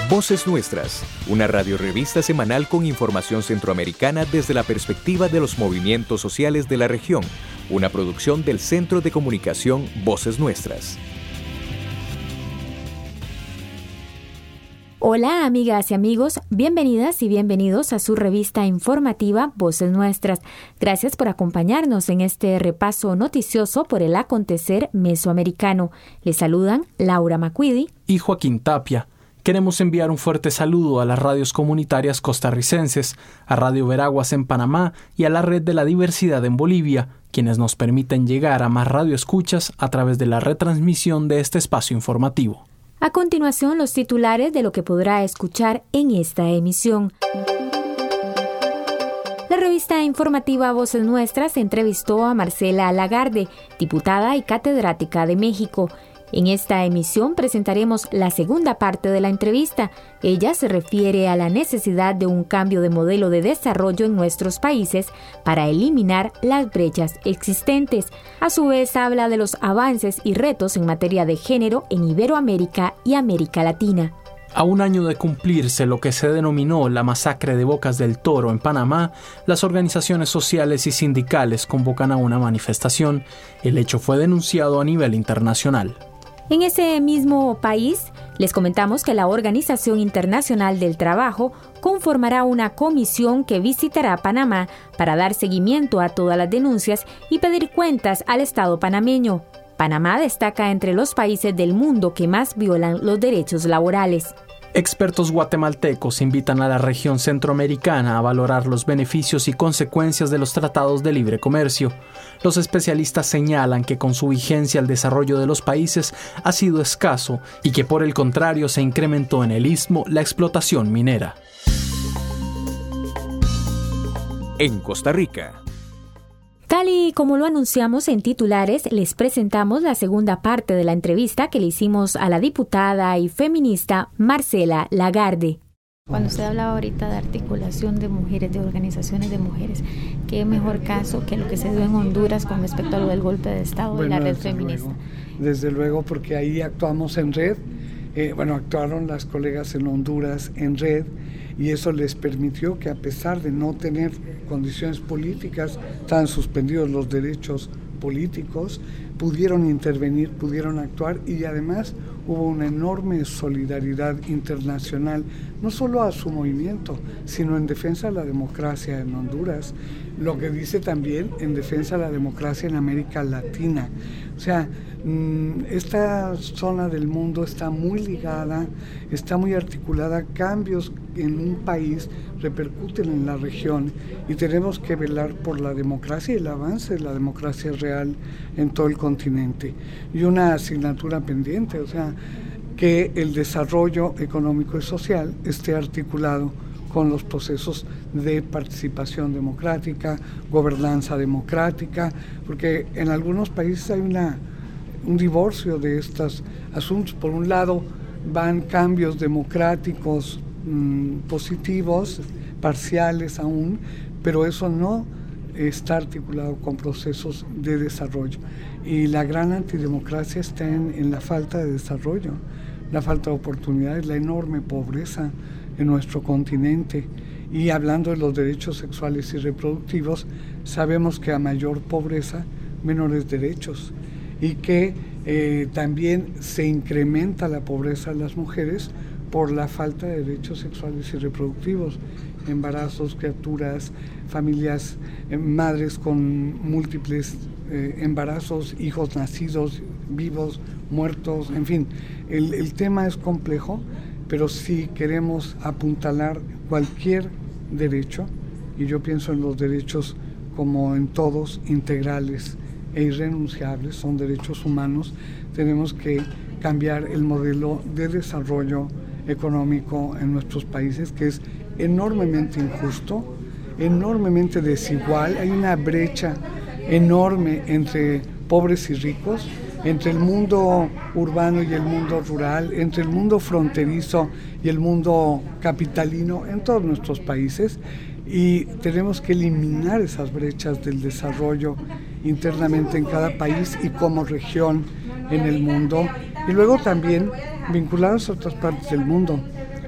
Voces Nuestras, una radiorevista semanal con información centroamericana desde la perspectiva de los movimientos sociales de la región, una producción del Centro de Comunicación Voces Nuestras. Hola amigas y amigos, bienvenidas y bienvenidos a su revista informativa Voces Nuestras. Gracias por acompañarnos en este repaso noticioso por el acontecer mesoamericano. Les saludan Laura Macquidi y Joaquín Tapia. Queremos enviar un fuerte saludo a las radios comunitarias costarricenses, a Radio Veraguas en Panamá y a la Red de la Diversidad en Bolivia, quienes nos permiten llegar a más radioescuchas a través de la retransmisión de este espacio informativo. A continuación, los titulares de lo que podrá escuchar en esta emisión. La revista informativa Voces Nuestras entrevistó a Marcela Lagarde, diputada y catedrática de México. En esta emisión presentaremos la segunda parte de la entrevista. Ella se refiere a la necesidad de un cambio de modelo de desarrollo en nuestros países para eliminar las brechas existentes. A su vez, habla de los avances y retos en materia de género en Iberoamérica y América Latina. A un año de cumplirse lo que se denominó la masacre de Bocas del Toro en Panamá, las organizaciones sociales y sindicales convocan a una manifestación. El hecho fue denunciado a nivel internacional. En ese mismo país, les comentamos que la Organización Internacional del Trabajo conformará una comisión que visitará Panamá para dar seguimiento a todas las denuncias y pedir cuentas al Estado panameño. Panamá destaca entre los países del mundo que más violan los derechos laborales. Expertos guatemaltecos invitan a la región centroamericana a valorar los beneficios y consecuencias de los tratados de libre comercio. Los especialistas señalan que con su vigencia el desarrollo de los países ha sido escaso y que por el contrario se incrementó en el istmo la explotación minera. En Costa Rica. Tal y como lo anunciamos en titulares, les presentamos la segunda parte de la entrevista que le hicimos a la diputada y feminista Marcela Lagarde. Cuando usted hablaba ahorita de articulación de mujeres, de organizaciones de mujeres, ¿qué mejor caso que lo que se dio en Honduras con respecto a lo del golpe de Estado y la red feminista? Desde luego, porque ahí actuamos en red. Actuaron las colegas en Honduras en red y eso les permitió que, a pesar de no tener condiciones políticas, estaban suspendidos los derechos políticos, pudieron intervenir, pudieron actuar y además hubo una enorme solidaridad internacional, no solo a su movimiento, sino en defensa de la democracia en Honduras, lo que dice también en defensa de la democracia en América Latina. O sea, esta zona del mundo está muy ligada, está muy articulada, cambios en un país repercuten en la región y tenemos que velar por la democracia y el avance de la democracia real en todo el continente. Y una asignatura pendiente, o sea, que el desarrollo económico y social esté articulado con los procesos de participación democrática, gobernanza democrática, porque en algunos países hay un divorcio de estos asuntos. Por un lado van cambios democráticos positivos, parciales aún, pero eso no está articulado con procesos de desarrollo. Y la gran antidemocracia está en la falta de desarrollo, la falta de oportunidades, la enorme pobreza en nuestro continente. Y hablando de los derechos sexuales y reproductivos, sabemos que a mayor pobreza, menores derechos, y que también se incrementa la pobreza de las mujeres por la falta de derechos sexuales y reproductivos, embarazos, criaturas, familias, madres con múltiples embarazos, hijos nacidos, vivos, muertos, en fin. El tema es complejo, pero si queremos apuntalar cualquier derecho, y yo pienso en los derechos como en todos, integrales e irrenunciables, son derechos humanos, tenemos que cambiar el modelo de desarrollo económico en nuestros países, que es enormemente injusto, enormemente desigual. Hay una brecha enorme entre pobres y ricos, entre el mundo urbano y el mundo rural, entre el mundo fronterizo y el mundo capitalino en todos nuestros países, y tenemos que eliminar esas brechas del desarrollo internamente en cada país y como región en el mundo, y luego también vinculados a otras partes del mundo.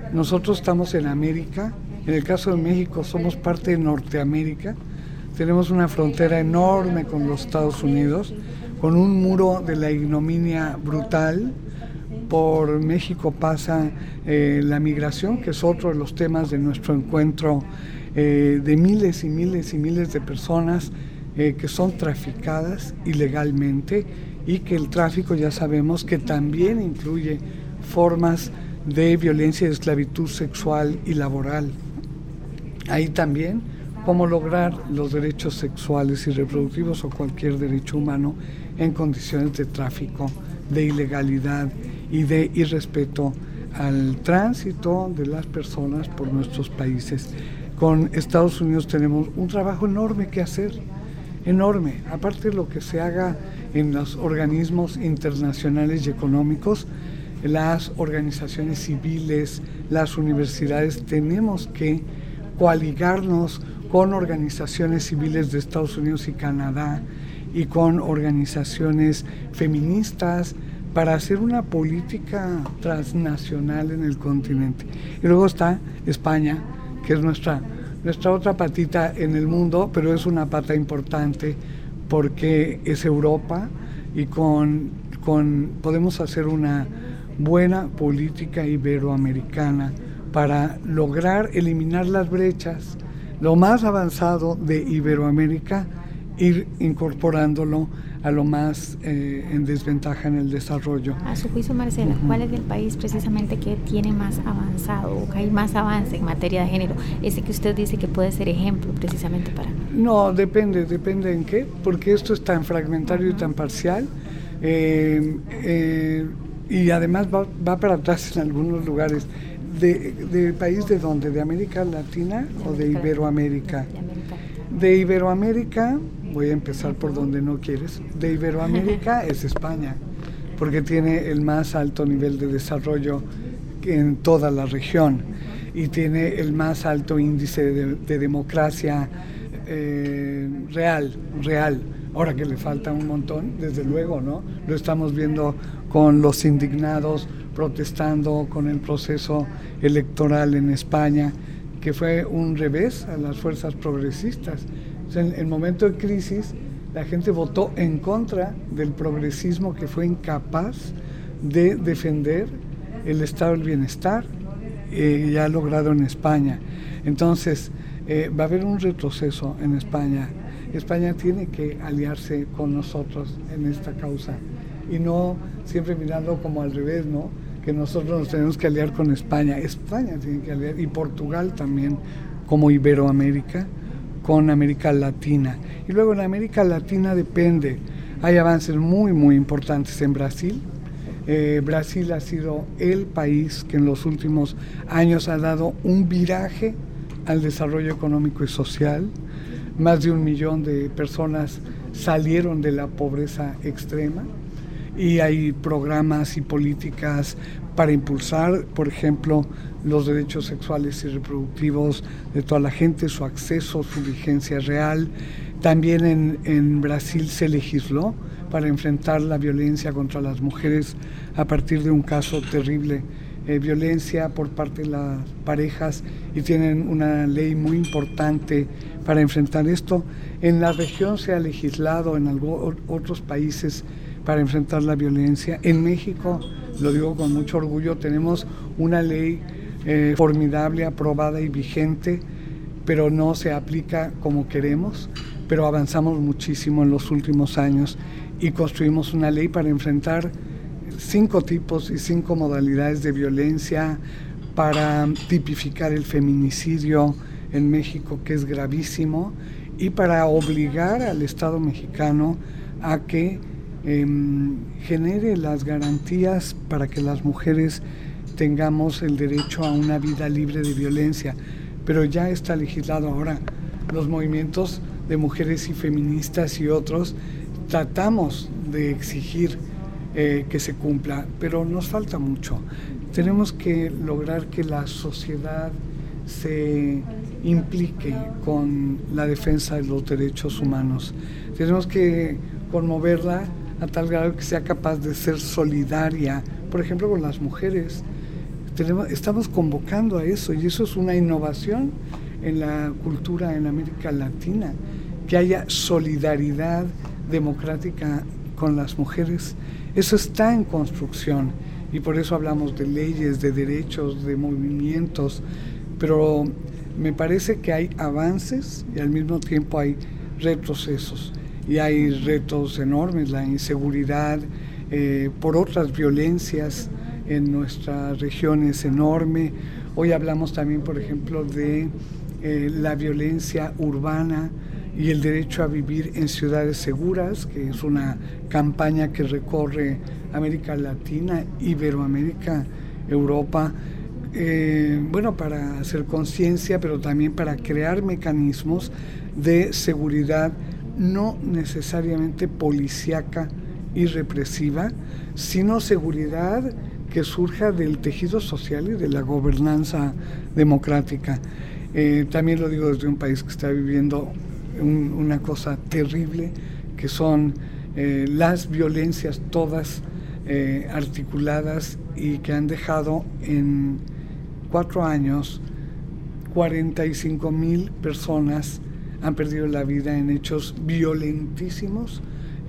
Nosotros estamos en América, en el caso de México somos parte de Norteamérica, tenemos una frontera enorme con los Estados Unidos, con un muro de la ignominia brutal. Por México pasa la migración, que es otro de los temas de nuestro encuentro, de miles y miles y miles de personas que son traficadas ilegalmente, y que el tráfico ya sabemos que también incluye formas de violencia y de esclavitud sexual y laboral. Ahí también cómo lograr los derechos sexuales y reproductivos o cualquier derecho humano en condiciones de tráfico, de ilegalidad y de irrespeto al tránsito de las personas por nuestros países. Con Estados Unidos tenemos un trabajo enorme que hacer, enorme. Aparte de lo que se haga en los organismos internacionales y económicos, las organizaciones civiles, las universidades, tenemos que coaligarnos con organizaciones civiles de Estados Unidos y Canadá y con organizaciones feministas para hacer una política transnacional en el continente. Y luego está España, que es nuestra otra patita en el mundo, pero es una pata importante porque es Europa y podemos hacer una buena política iberoamericana para lograr eliminar las brechas. Lo más avanzado de Iberoamérica, ir incorporándolo a lo más en desventaja en el desarrollo. A su juicio, Marcela, ¿cuál es el país precisamente que tiene más avanzado o que hay más avance en materia de género? Ese que usted dice que puede ser ejemplo precisamente para... No, depende en qué, porque esto es tan fragmentario y tan parcial, y además va para atrás en algunos lugares. ¿De país de dónde? ¿De América Latina o de Iberoamérica? De Iberoamérica, voy a empezar por donde no quieres, de Iberoamérica es España, porque tiene el más alto nivel de desarrollo en toda la región y tiene el más alto índice de democracia real. Ahora que le falta un montón, desde luego, ¿no? Lo estamos viendo con los indignados protestando con el proceso electoral en España, que fue un revés a las fuerzas progresistas. O sea, en el momento de crisis, la gente votó en contra del progresismo que fue incapaz de defender el estado del bienestar, ya logrado en España. Entonces, va a haber un retroceso en España. España tiene que aliarse con nosotros en esta causa y no siempre mirando como al revés, ¿no? Que nosotros nos tenemos que aliar con España. España tiene que aliar, y Portugal también, como Iberoamérica, con América Latina. Y luego en América Latina depende, hay avances muy, muy importantes en Brasil. Brasil ha sido el país que en los últimos años ha dado un viraje al desarrollo económico y social. Más de 1 millón de personas salieron de la pobreza extrema y hay programas y políticas para impulsar, por ejemplo, los derechos sexuales y reproductivos de toda la gente, su acceso, su vigencia real. También en Brasil se legisló para enfrentar la violencia contra las mujeres a partir de un caso terrible, violencia por parte de las parejas, y tienen una ley muy importante para enfrentar esto. En la región se ha legislado en otros países para enfrentar la violencia. En México, lo digo con mucho orgullo, tenemos una ley formidable, aprobada y vigente, pero no se aplica como queremos, pero avanzamos muchísimo en los últimos años y construimos una ley para enfrentar 5 tipos y 5 modalidades de violencia, para tipificar el feminicidio en México, que es gravísimo, y para obligar al Estado mexicano a que genere las garantías para que las mujeres tengamos el derecho a una vida libre de violencia. Pero ya está legislado. Ahora, los movimientos de mujeres y feministas y otros tratamos de exigir que se cumpla, pero nos falta mucho. Tenemos que lograr que la sociedad se implique con la defensa de los derechos humanos. Tenemos que conmoverla a tal grado que sea capaz de ser solidaria, por ejemplo, con las mujeres. estamos convocando a eso, y eso es una innovación en la cultura en América Latina, que haya solidaridad democrática con las mujeres. Eso está en construcción, y por eso hablamos de leyes, de derechos, de movimientos, pero me parece que hay avances y al mismo tiempo hay retrocesos, y hay retos enormes, la inseguridad por otras violencias en nuestra región es enorme. Hoy hablamos también, por ejemplo, de la violencia urbana y el derecho a vivir en ciudades seguras, que es una campaña que recorre América Latina, Iberoamérica, Europa, para hacer conciencia, pero también para crear mecanismos de seguridad no necesariamente policíaca y represiva, sino seguridad que surja del tejido social y de la gobernanza democrática. También lo digo desde un país que está viviendo una cosa terrible, que son las violencias todas articuladas, y que han dejado en 4 años 45,000 personas han perdido la vida en hechos violentísimos,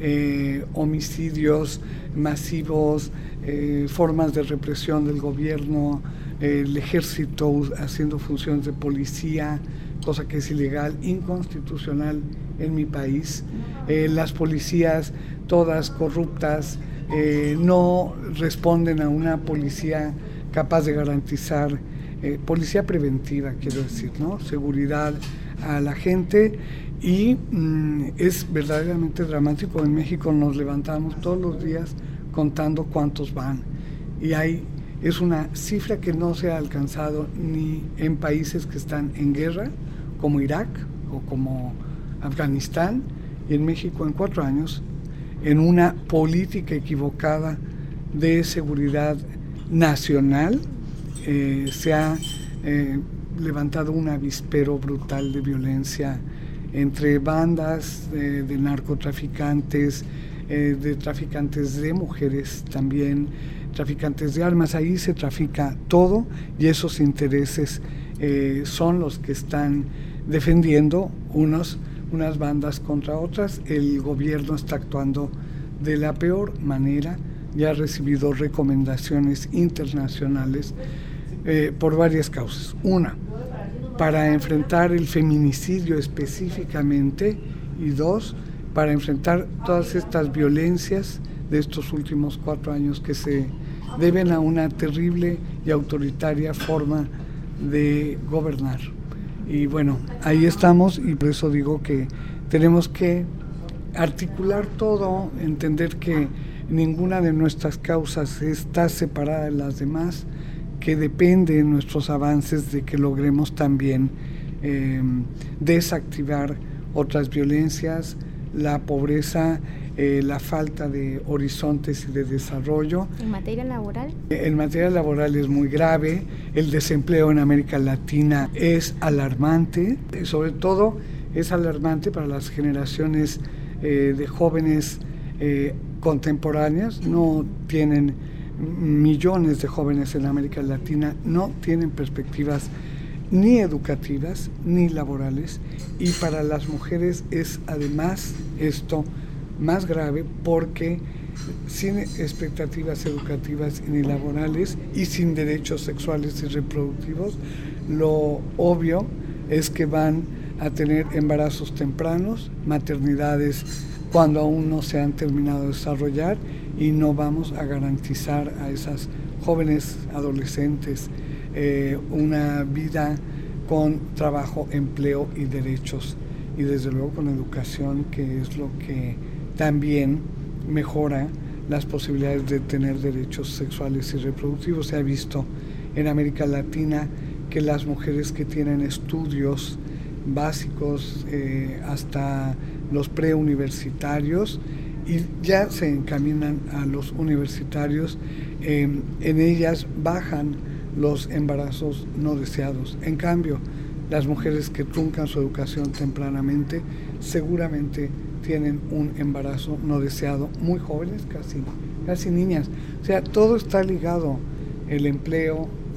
homicidios masivos, formas de represión del gobierno, el ejército haciendo funciones de policía, cosa que es ilegal, inconstitucional en mi país, las policías todas corruptas, no responden a una policía capaz de garantizar, policía preventiva, quiero decir, ¿no? Seguridad a la gente, y es verdaderamente dramático. En México nos levantamos todos los días contando cuántos van, y es una cifra que no se ha alcanzado ni en países que están en guerra, como Irak o como Afganistán, y en México en 4 años, en una política equivocada de seguridad nacional, se ha levantado un avispero brutal de violencia entre bandas de narcotraficantes, de traficantes de mujeres también, traficantes de armas. Ahí se trafica todo, y esos intereses son los que están defendiendo unas bandas contra otras. El gobierno está actuando de la peor manera, ya ha recibido recomendaciones internacionales por varias causas. Una, para enfrentar el feminicidio específicamente, y 2, para enfrentar todas estas violencias de estos últimos 4 años que se deben a una terrible y autoritaria forma de gobernar. Y bueno, ahí estamos, y por eso digo que tenemos que articular todo, entender que ninguna de nuestras causas está separada de las demás, que depende de nuestros avances de que logremos también desactivar otras violencias, la pobreza, la falta de horizontes y de desarrollo. ¿En materia laboral? En materia laboral es muy grave, el desempleo en América Latina es alarmante, sobre todo es alarmante para las generaciones de jóvenes contemporáneas. No tienen millones de jóvenes en América Latina, no tienen perspectivas ni educativas ni laborales, y para las mujeres es además esto más grave, porque sin expectativas educativas ni laborales y sin derechos sexuales y reproductivos, lo obvio es que van a tener embarazos tempranos, maternidades cuando aún no se han terminado de desarrollar, y no vamos a garantizar a esas jóvenes adolescentes una vida con trabajo, empleo y derechos, y desde luego con educación, que es lo que también mejora las posibilidades de tener derechos sexuales y reproductivos. Se ha visto en América Latina que las mujeres que tienen estudios básicos hasta los preuniversitarios y ya se encaminan a los universitarios, en ellas bajan los embarazos no deseados. En cambio, las mujeres que truncan su educación tempranamente seguramente tienen un embarazo no deseado muy jóvenes, casi niñas. O sea, todo está ligado: el empleo,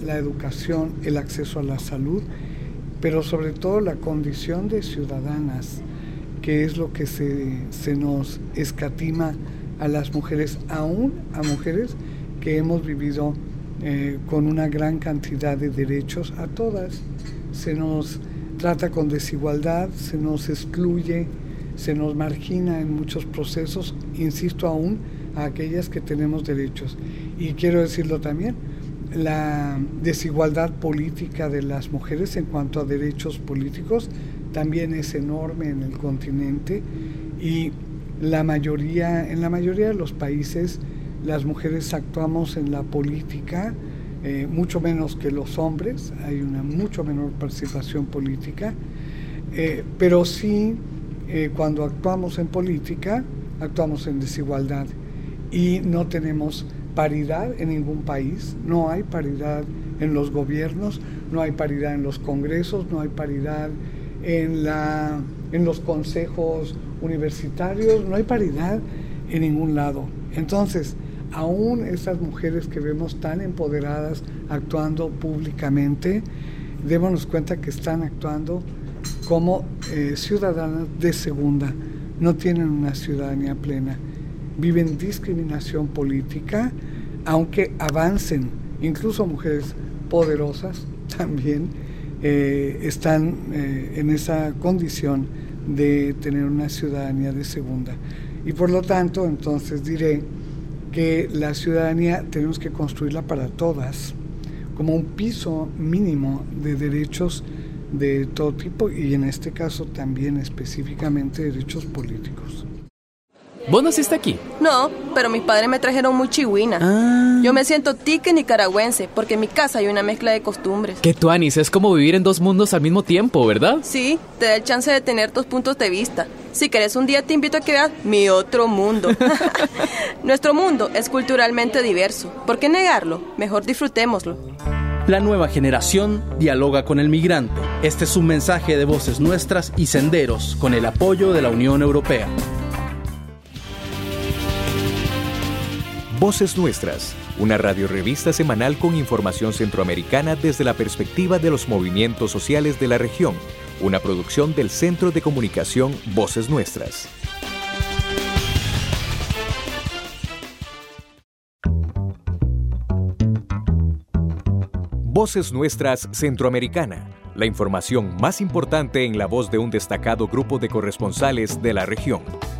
la educación, el acceso a la salud, pero sobre todo la condición de ciudadanas, que es lo que se nos escatima a las mujeres, aún a mujeres que hemos vivido con una gran cantidad de derechos. A todas se nos trata con desigualdad, se nos excluye, se nos margina en muchos procesos, insisto, aún a aquellas que tenemos derechos. Y quiero decirlo también, la desigualdad política de las mujeres en cuanto a derechos políticos también es enorme en el continente, y en la mayoría de los países las mujeres actuamos en la política mucho menos que los hombres, hay una mucho menor participación política, pero sí cuando actuamos en política actuamos en desigualdad y no tenemos paridad en ningún país, no hay paridad en los gobiernos, no hay paridad en los congresos, no hay paridad en los consejos universitarios, no hay paridad en ningún lado. Entonces, aún estas mujeres que vemos tan empoderadas actuando públicamente, démonos cuenta que están actuando como ciudadanas de segunda, no tienen una ciudadanía plena, viven discriminación política, aunque avancen, incluso mujeres poderosas también están en esa condición de tener una ciudadanía de segunda. Y por lo tanto, entonces diré que la ciudadanía tenemos que construirla para todas, como un piso mínimo de derechos de todo tipo, y en este caso también específicamente derechos políticos. ¿Vos naciste aquí? No, pero mis padres me trajeron muy chihuina. Yo me siento tique nicaragüense, porque en mi casa hay una mezcla de costumbres. Que tuanis, es como vivir en dos mundos al mismo tiempo, ¿verdad? Sí, te da el chance de tener tus puntos de vista. Si querés un día te invito a que veas mi otro mundo. Nuestro mundo es culturalmente diverso. ¿Por qué negarlo? Mejor disfrutémoslo. La nueva generación dialoga con el migrante. Este es un mensaje de Voces Nuestras y Senderos, con el apoyo de la Unión Europea. Voces Nuestras, una radiorrevista semanal con información centroamericana desde la perspectiva de los movimientos sociales de la región, una producción del Centro de Comunicación Voces Nuestras. Voces Nuestras Centroamericana, la información más importante en la voz de un destacado grupo de corresponsales de la región.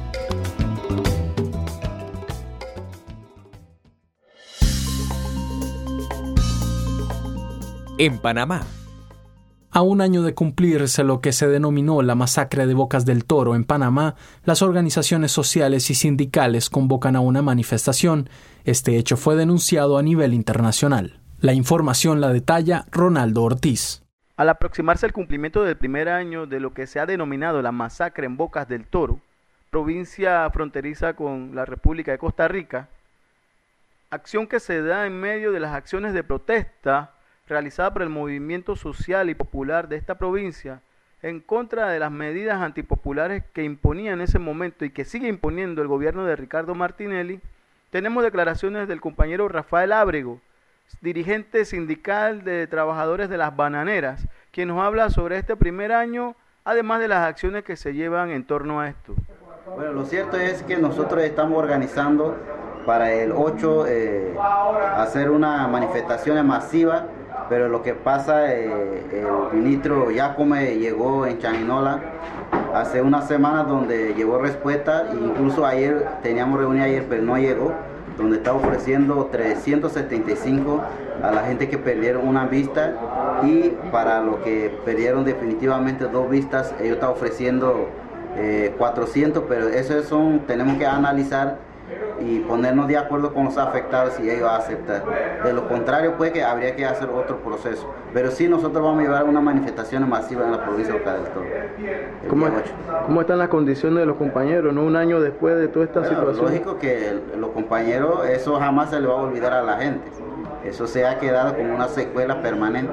En Panamá. A un año de cumplirse lo que se denominó la masacre de Bocas del Toro en Panamá, las organizaciones sociales y sindicales convocan a una manifestación. Este hecho fue denunciado a nivel internacional. La información la detalla Ronaldo Ortiz. Al aproximarse el cumplimiento del primer año de lo que se ha denominado la masacre en Bocas del Toro, provincia fronteriza con la República de Costa Rica, acción que se da en medio de las acciones de protesta realizada por el movimiento social y popular de esta provincia en contra de las medidas antipopulares que imponía en ese momento y que sigue imponiendo el gobierno de Ricardo Martinelli, tenemos declaraciones del compañero Rafael Ábrego, dirigente sindical de trabajadores de las bananeras, quien nos habla sobre este primer año, además de las acciones que se llevan en torno a esto. Bueno, lo cierto es que nosotros estamos organizando para el 8 hacer una manifestación masiva, pero lo que pasa, el ministro Yacome llegó en Chaninola hace unas semanas donde llevó respuesta, e incluso ayer teníamos reunión ayer, pero no llegó, donde está ofreciendo 375 a la gente que perdieron una vista, y para los que perdieron definitivamente 2 vistas, ellos están ofreciendo 400, pero eso tenemos que analizar y ponernos de acuerdo con los afectados si ellos aceptan. De lo contrario, pues que habría que hacer otro proceso. Pero sí, nosotros vamos a llevar una manifestación masiva en la provincia de Bocas del Toro. ¿Cómo están las condiciones de los compañeros, no un año después de toda esta situación? Lógico que los compañeros, eso jamás se le va a olvidar a la gente. Eso se ha quedado como una secuela permanente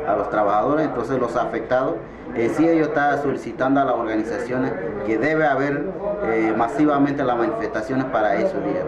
a los trabajadores. Entonces los afectados, sí ellos están solicitando a las organizaciones que debe haber masivamente las manifestaciones para esos días.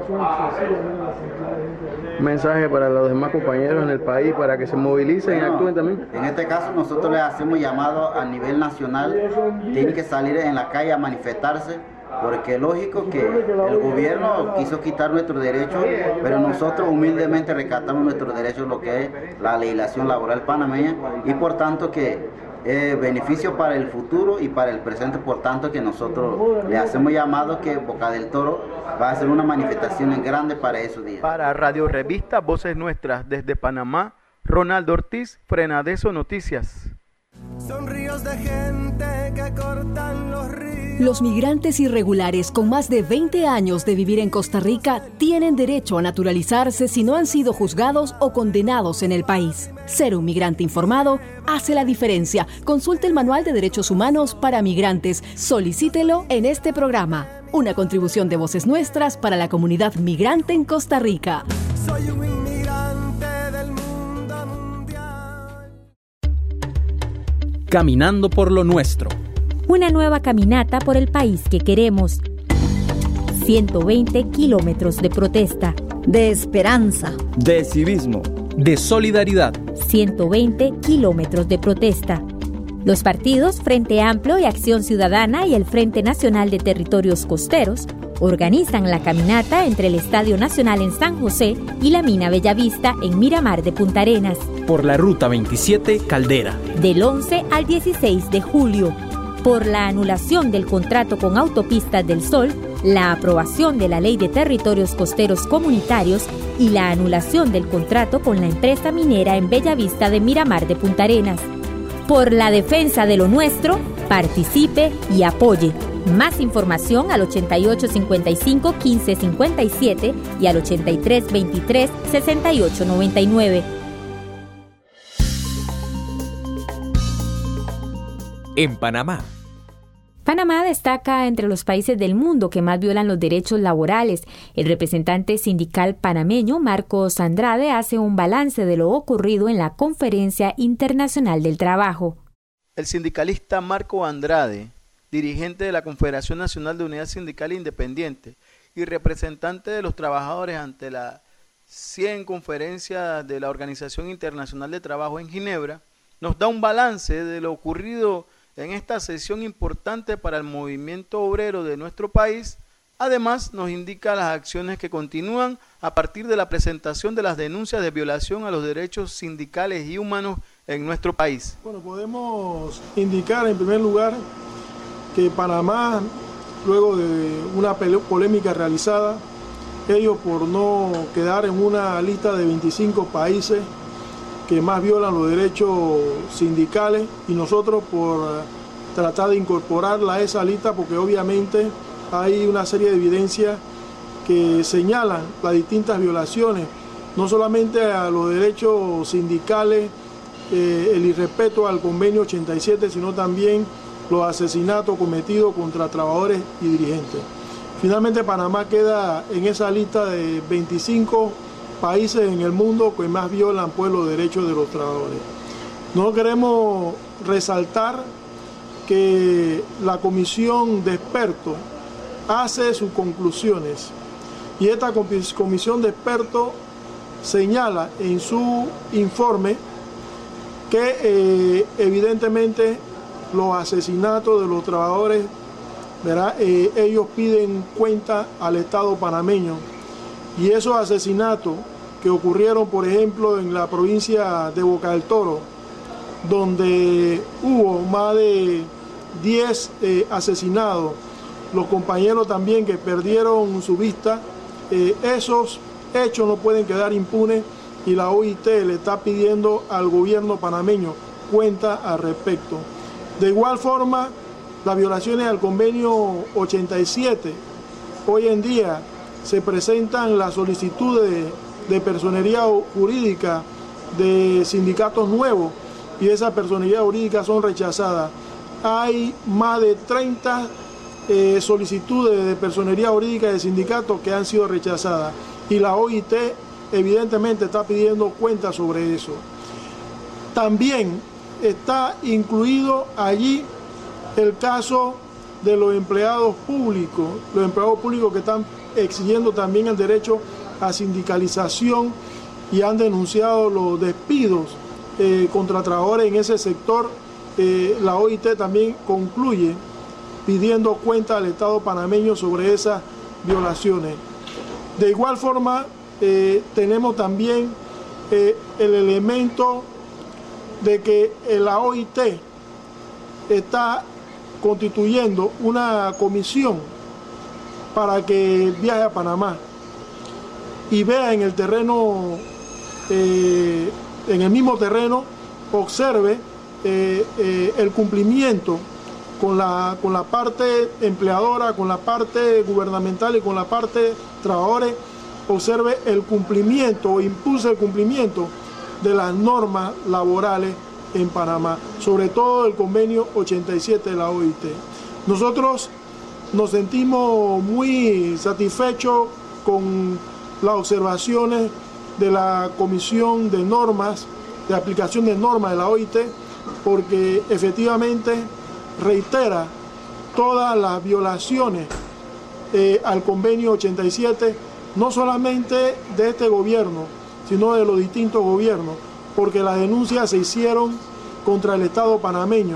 Mensaje para los demás compañeros en el país para que se movilicen y actúen también. En este caso nosotros les hacemos llamado a nivel nacional, tienen que salir en la calle a manifestarse, porque es lógico que el gobierno quiso quitar nuestros derechos, pero nosotros humildemente rescatamos nuestros derechos, lo que es la legislación laboral panameña, y por tanto que beneficio para el futuro y para el presente, por tanto que nosotros le hacemos llamado que Boca del Toro va a hacer una manifestación grande para esos días. Para Radio Revista Voces Nuestras, desde Panamá, Ronaldo Ortiz, Frenadeso Noticias. Son ríos de gente que cortan los ríos. Los migrantes irregulares con más de 20 años de vivir en Costa Rica tienen derecho a naturalizarse si no han sido juzgados o condenados en el país. Ser un migrante informado hace la diferencia. Consulte el Manual de Derechos Humanos para Migrantes. Solicítelo en este programa. Una contribución de Voces Nuestras para la comunidad migrante en Costa Rica. Soy un inmigrante del mundo mundial. Caminando por lo nuestro. Una nueva caminata por el país que queremos. 120 kilómetros de protesta. De esperanza. De civismo. De solidaridad. 120 kilómetros de protesta. Los partidos Frente Amplio y Acción Ciudadana y el Frente Nacional de Territorios Costeros organizan la caminata entre el Estadio Nacional en San José y la Mina Bellavista en Miramar de Punta Arenas. Por la Ruta 27 Caldera. Del 11 al 16 de julio. Por la anulación del contrato con Autopistas del Sol, la aprobación de la Ley de Territorios Costeros Comunitarios y la anulación del contrato con la empresa minera en Bellavista de Miramar de Punta Arenas. Por la defensa de lo nuestro, participe y apoye. Más información al 8855-1557 y al 8323-6899. En Panamá. Panamá destaca entre los países del mundo que más violan los derechos laborales. El representante sindical panameño Marcos Andrade hace un balance de lo ocurrido en la Conferencia Internacional del Trabajo. El sindicalista Marco Andrade, dirigente de la Confederación Nacional de Unidad Sindical Independiente y representante de los trabajadores ante la 100 Conferencia de la Organización Internacional de Trabajo en Ginebra, nos da un balance de lo ocurrido en esta sesión importante para el movimiento obrero de nuestro país. Además, nos indica las acciones que continúan a partir de la presentación de las denuncias de violación a los derechos sindicales y humanos en nuestro país. Bueno, podemos indicar en primer lugar que Panamá, luego de una polémica realizada, ellos por no quedar en una lista de 25 países que más violan los derechos sindicales, y nosotros por tratar de incorporarla a esa lista, porque obviamente hay una serie de evidencias que señalan las distintas violaciones, no solamente a los derechos sindicales, el irrespeto al convenio 87, sino también los asesinatos cometidos contra trabajadores y dirigentes. Finalmente Panamá queda en esa lista de 25 países en el mundo que más violan pues los derechos de los trabajadores. No queremos resaltar que la comisión de expertos hace sus conclusiones, y esta comisión de expertos señala en su informe que evidentemente los asesinatos de los trabajadores, ¿verdad? Ellos piden cuenta al Estado panameño, y esos asesinatos que ocurrieron, por ejemplo, en la provincia de Boca del Toro, donde hubo más de 10 asesinados, los compañeros también que perdieron su vista, esos hechos no pueden quedar impunes, y la OIT le está pidiendo al gobierno panameño cuenta al respecto. De igual forma, las violaciones al convenio 87, hoy en día se presentan las solicitudes de personería jurídica de sindicatos nuevos, y esas personerías jurídicas son rechazadas. Hay más de 30 solicitudes de personería jurídica de sindicatos que han sido rechazadas, y la OIT evidentemente está pidiendo cuentas sobre eso. También está incluido allí el caso de los empleados públicos que están exigiendo también el derecho a sindicalización y han denunciado los despidos contra trabajadores en ese sector. La OIT también concluye pidiendo cuenta al Estado panameño sobre esas violaciones. De igual forma, tenemos también el elemento de que la OIT está constituyendo una comisión para que viaje a Panamá y vea en el terreno, en el mismo terreno, observe el cumplimiento con la parte empleadora, con la parte gubernamental y con la parte trabajadores, observe el cumplimiento o impulse el cumplimiento de las normas laborales en Panamá, sobre todo el convenio 87 de la OIT. Nosotros nos sentimos muy satisfechos con las observaciones de la Comisión de Normas, de aplicación de normas de la OIT, porque efectivamente reitera todas las violaciones al convenio 87, no solamente de este gobierno, sino de los distintos gobiernos, porque las denuncias se hicieron contra el Estado panameño.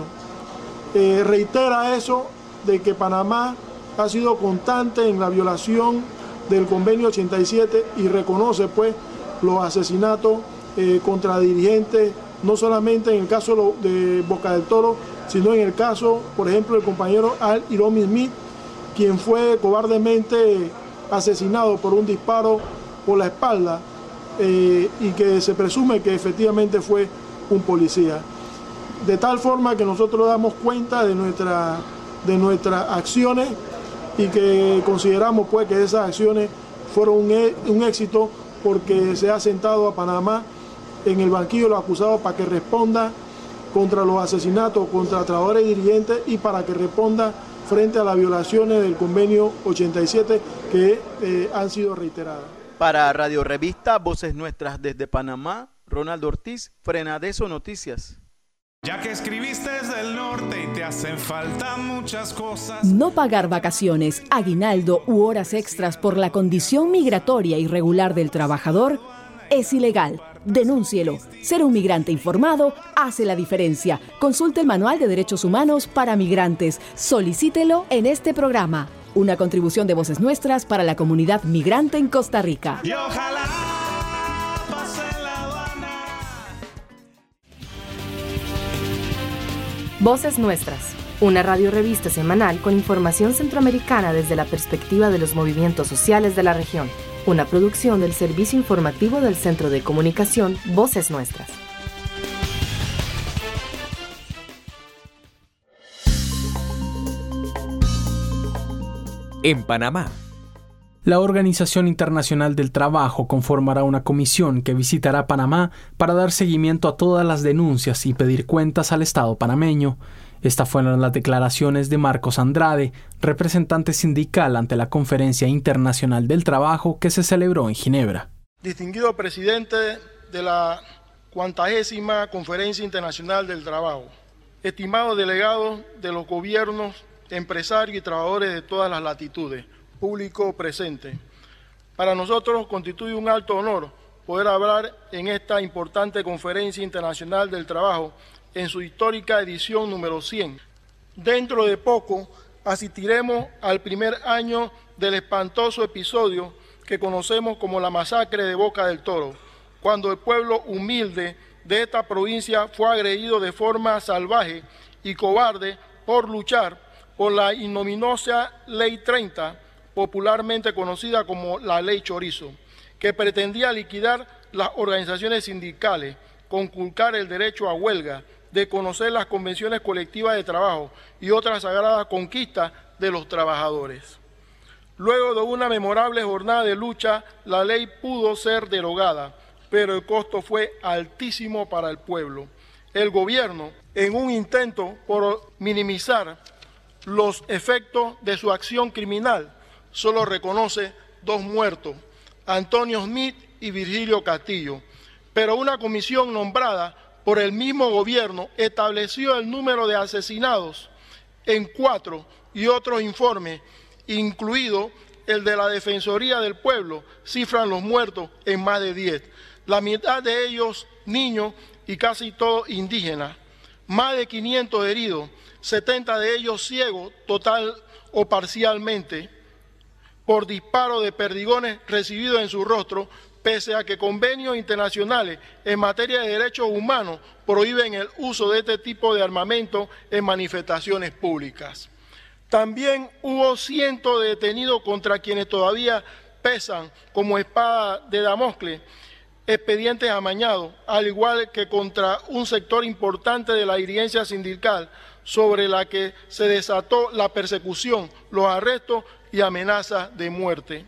Reitera eso de que Panamá ha sido constante en la violación del convenio 87 y reconoce pues los asesinatos contra dirigentes, no solamente en el caso de Boca del Toro, sino en el caso, por ejemplo, del compañero Al Iromi Smith, quien fue cobardemente asesinado por un disparo por la espalda y que se presume que efectivamente fue un policía. De tal forma que nosotros damos cuenta de nuestras acciones y que consideramos pues que esas acciones fueron un éxito, porque se ha sentado a Panamá en el banquillo de los acusados para que responda contra los asesinatos contra trabajadores y dirigentes y para que responda frente a las violaciones del convenio 87 que han sido reiteradas. Para Radio Revista Voces Nuestras desde Panamá, Ronaldo Ortiz, Frenadeso Noticias. Ya que escribiste desde el norte y te hacen falta muchas cosas. No pagar vacaciones, aguinaldo u horas extras por la condición migratoria irregular del trabajador es ilegal. Denúncielo. Ser un migrante informado hace la diferencia. Consulte el Manual de Derechos Humanos para Migrantes. Solicítelo en este programa. Una contribución de Voces Nuestras para la comunidad migrante en Costa Rica. Y ojalá pase la aduana. Voces Nuestras, una radiorevista semanal con información centroamericana desde la perspectiva de los movimientos sociales de la región. Una producción del Servicio Informativo del Centro de Comunicación Voces Nuestras. En Panamá. La Organización Internacional del Trabajo conformará una comisión que visitará Panamá para dar seguimiento a todas las denuncias y pedir cuentas al Estado panameño. Estas fueron las declaraciones de Marcos Andrade, representante sindical ante la Conferencia Internacional del Trabajo que se celebró en Ginebra. Distinguido presidente de la 40ª Conferencia Internacional del Trabajo, estimados delegados de los gobiernos, empresarios y trabajadores de todas las latitudes, público presente. Para nosotros constituye un alto honor poder hablar en esta importante Conferencia Internacional del Trabajo en su histórica edición número 100. Dentro de poco asistiremos al primer año del espantoso episodio que conocemos como la masacre de Boca del Toro, cuando el pueblo humilde de esta provincia fue agredido de forma salvaje y cobarde por luchar por la ignominiosa Ley 30, popularmente conocida como la Ley Chorizo, que pretendía liquidar las organizaciones sindicales, conculcar el derecho a huelga, de conocer las convenciones colectivas de trabajo y otras sagradas conquistas de los trabajadores. Luego de una memorable jornada de lucha, la ley pudo ser derogada, pero el costo fue altísimo para el pueblo. El gobierno, en un intento por minimizar los efectos de su acción criminal, solo reconoce 2 muertos, Antonio Smith y Virgilio Castillo, pero una comisión nombrada por el mismo gobierno estableció el número de asesinados en 4 y otros informes, incluido el de la Defensoría del Pueblo, cifran los muertos en más de 10. La mitad de ellos niños y casi todos indígenas. Más de 500 heridos, 70 de ellos ciegos total o parcialmente por disparo de perdigones recibidos en su rostro, pese a que convenios internacionales en materia de derechos humanos prohíben el uso de este tipo de armamento en manifestaciones públicas. También hubo cientos de detenidos contra quienes todavía pesan como espada de Damocles expedientes amañados, al igual que contra un sector importante de la dirigencia sindical sobre la que se desató la persecución, los arrestos y amenazas de muerte.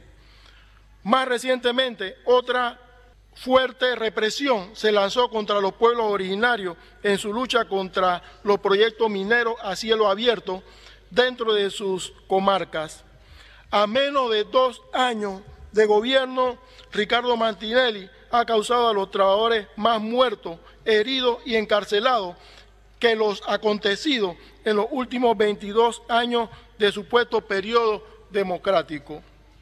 Más recientemente, otra fuerte represión se lanzó contra los pueblos originarios en su lucha contra los proyectos mineros a cielo abierto dentro de sus comarcas. A menos de 2 años de gobierno, Ricardo Martinelli ha causado a los trabajadores más muertos, heridos y encarcelados que los acontecidos en los últimos 22 años de supuesto periodo democrático.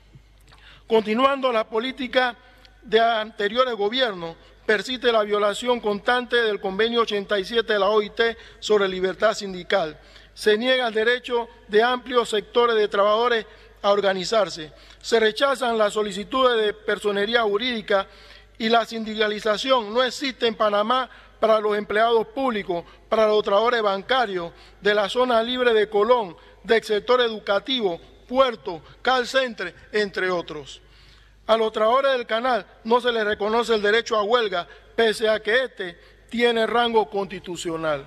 Continuando la política de anteriores gobiernos, persiste la violación constante del Convenio 87 de la OIT sobre libertad sindical. Se niega el derecho de amplios sectores de trabajadores a organizarse. Se rechazan las solicitudes de personería jurídica y la sindicalización no existe en Panamá para los empleados públicos, para los trabajadores bancarios, de la zona libre de Colón, del sector educativo, puerto, call center, entre otros. A los trabajadores del canal no se les reconoce el derecho a huelga, pese a que este tiene rango constitucional.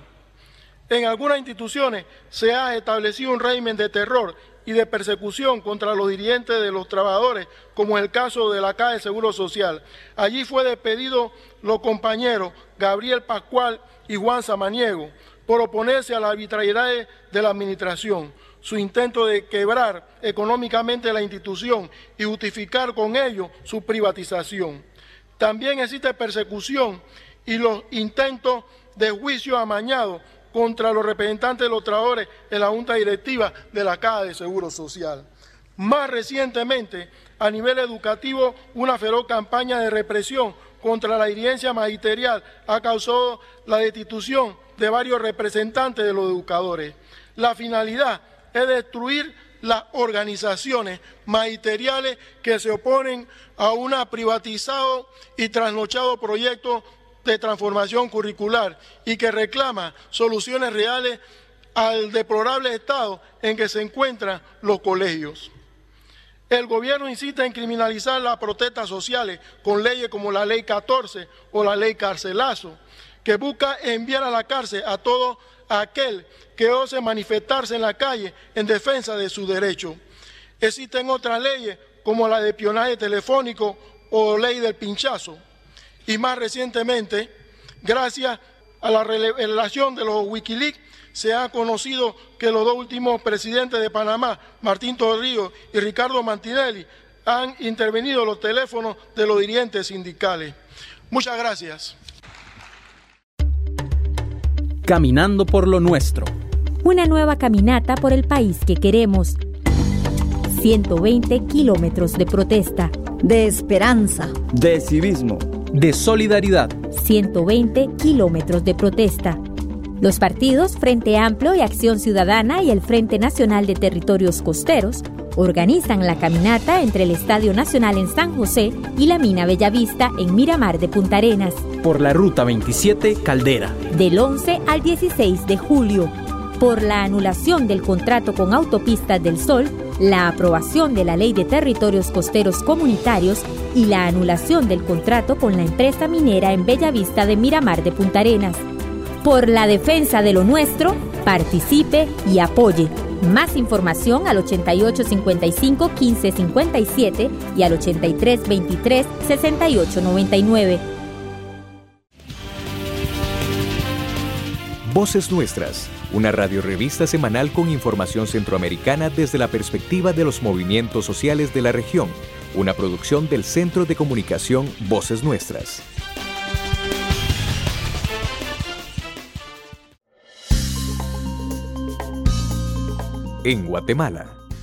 En algunas instituciones se ha establecido un régimen de terror y de persecución contra los dirigentes de los trabajadores, como es el caso de la Caja de Seguro Social. Allí fue despedido los compañeros Gabriel Pascual y Juan Samaniego por oponerse a la arbitrariedad de la administración, su intento de quebrar económicamente la institución y justificar con ello su privatización. También existe persecución y los intentos de juicio amañado contra los representantes de los trabajadores en la Junta Directiva de la Caja de Seguro Social. Más recientemente, a nivel educativo, una feroz campaña de represión contra la dirigencia magisterial ha causado la destitución de varios representantes de los educadores. La finalidad es destruir las organizaciones magisteriales que se oponen a un privatizado y trasnochado proyecto de transformación curricular y que reclama soluciones reales al deplorable estado en que se encuentran los colegios. El gobierno insiste en criminalizar las protestas sociales con leyes como la Ley 14 o la Ley Carcelazo, que busca enviar a la cárcel a todo aquel que ose manifestarse en la calle en defensa de su derecho. Existen otras leyes como la de espionaje telefónico o ley del pinchazo. Y más recientemente, gracias a la revelación de los Wikileaks, se ha conocido que los 2 últimos presidentes de Panamá, Martín Torrijos y Ricardo Martinelli, han intervenido los teléfonos de los dirigentes sindicales. Muchas gracias. Caminando por lo nuestro. Una nueva caminata por el país que queremos. 120 kilómetros de protesta. De esperanza. De civismo. De solidaridad. 120 kilómetros de protesta. Los partidos Frente Amplio y Acción Ciudadana y el Frente Nacional de Territorios Costeros organizan la caminata entre el Estadio Nacional en San José y la Mina Bellavista en Miramar de Punta Arenas. Por la Ruta 27 Caldera. Del 11 al 16 de julio. Por la anulación del contrato con Autopistas del Sol, la aprobación de la Ley de Territorios Costeros Comunitarios y la anulación del contrato con la empresa minera en Bellavista de Miramar de Punta Arenas. Por la defensa de lo nuestro, participe y apoye. Más información al 8855-1557 y al 8323-6899. Voces Nuestras, una radiorrevista semanal con información centroamericana desde la perspectiva de los movimientos sociales de la región, una producción del Centro de Comunicación Voces Nuestras. en Guatemala.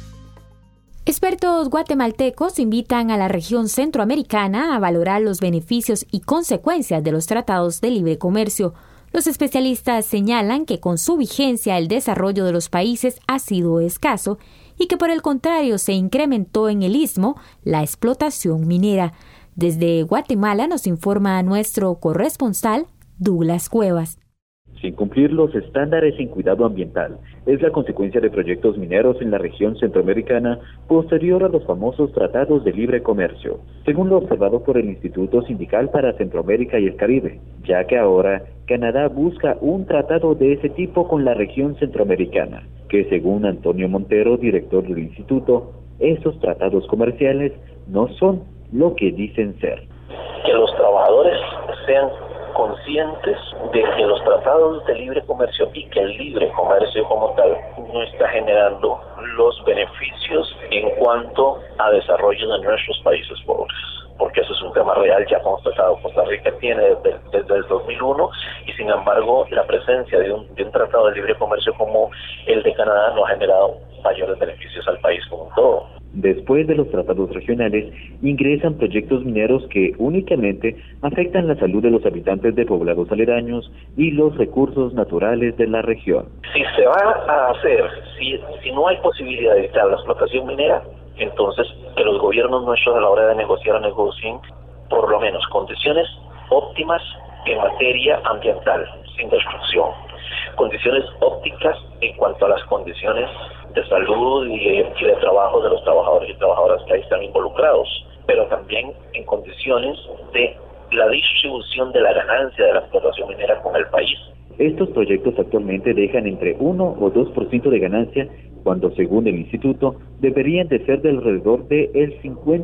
Expertos guatemaltecos invitan a la región centroamericana a valorar los beneficios y consecuencias de los tratados de libre comercio. Los especialistas señalan que con su vigencia el desarrollo de los países ha sido escaso y que por el contrario se incrementó en el istmo la explotación minera. Desde Guatemala nos informa nuestro corresponsal Douglas Cuevas. Sin cumplir los estándares en cuidado ambiental es la consecuencia de proyectos mineros en la región centroamericana posterior a los famosos tratados de libre comercio, según lo observado por el Instituto Sindical para Centroamérica y el Caribe, ya que ahora Canadá busca un tratado de ese tipo con la región centroamericana, que según Antonio Montero, director del instituto, esos tratados comerciales no son lo que dicen ser. Que los trabajadores sean conscientes de que los tratados de libre comercio y que el libre comercio como tal no está generando los beneficios en cuanto a desarrollo de nuestros países pobres, porque eso es un tema real ya constatado. Costa Rica tiene desde el 2001 y sin embargo la presencia de un tratado de libre comercio como el de Canadá no ha generado mayores beneficios al país como un todo. Después de los tratados regionales, ingresan proyectos mineros que únicamente afectan la salud de los habitantes de poblados aledaños y los recursos naturales de la región. Si se va a hacer, si no hay posibilidad de evitar la explotación minera, entonces que los gobiernos nuestros a la hora de negociar negocien por lo menos condiciones óptimas en materia ambiental, sin destrucción, condiciones ópticas en cuanto a las condiciones de salud y de trabajo de los trabajadores y trabajadoras que ahí están involucrados, pero también en condiciones de la distribución de la ganancia de la explotación minera con el país. Estos proyectos actualmente dejan entre 1 o 2% de ganancia, cuando según el instituto deberían de ser de alrededor del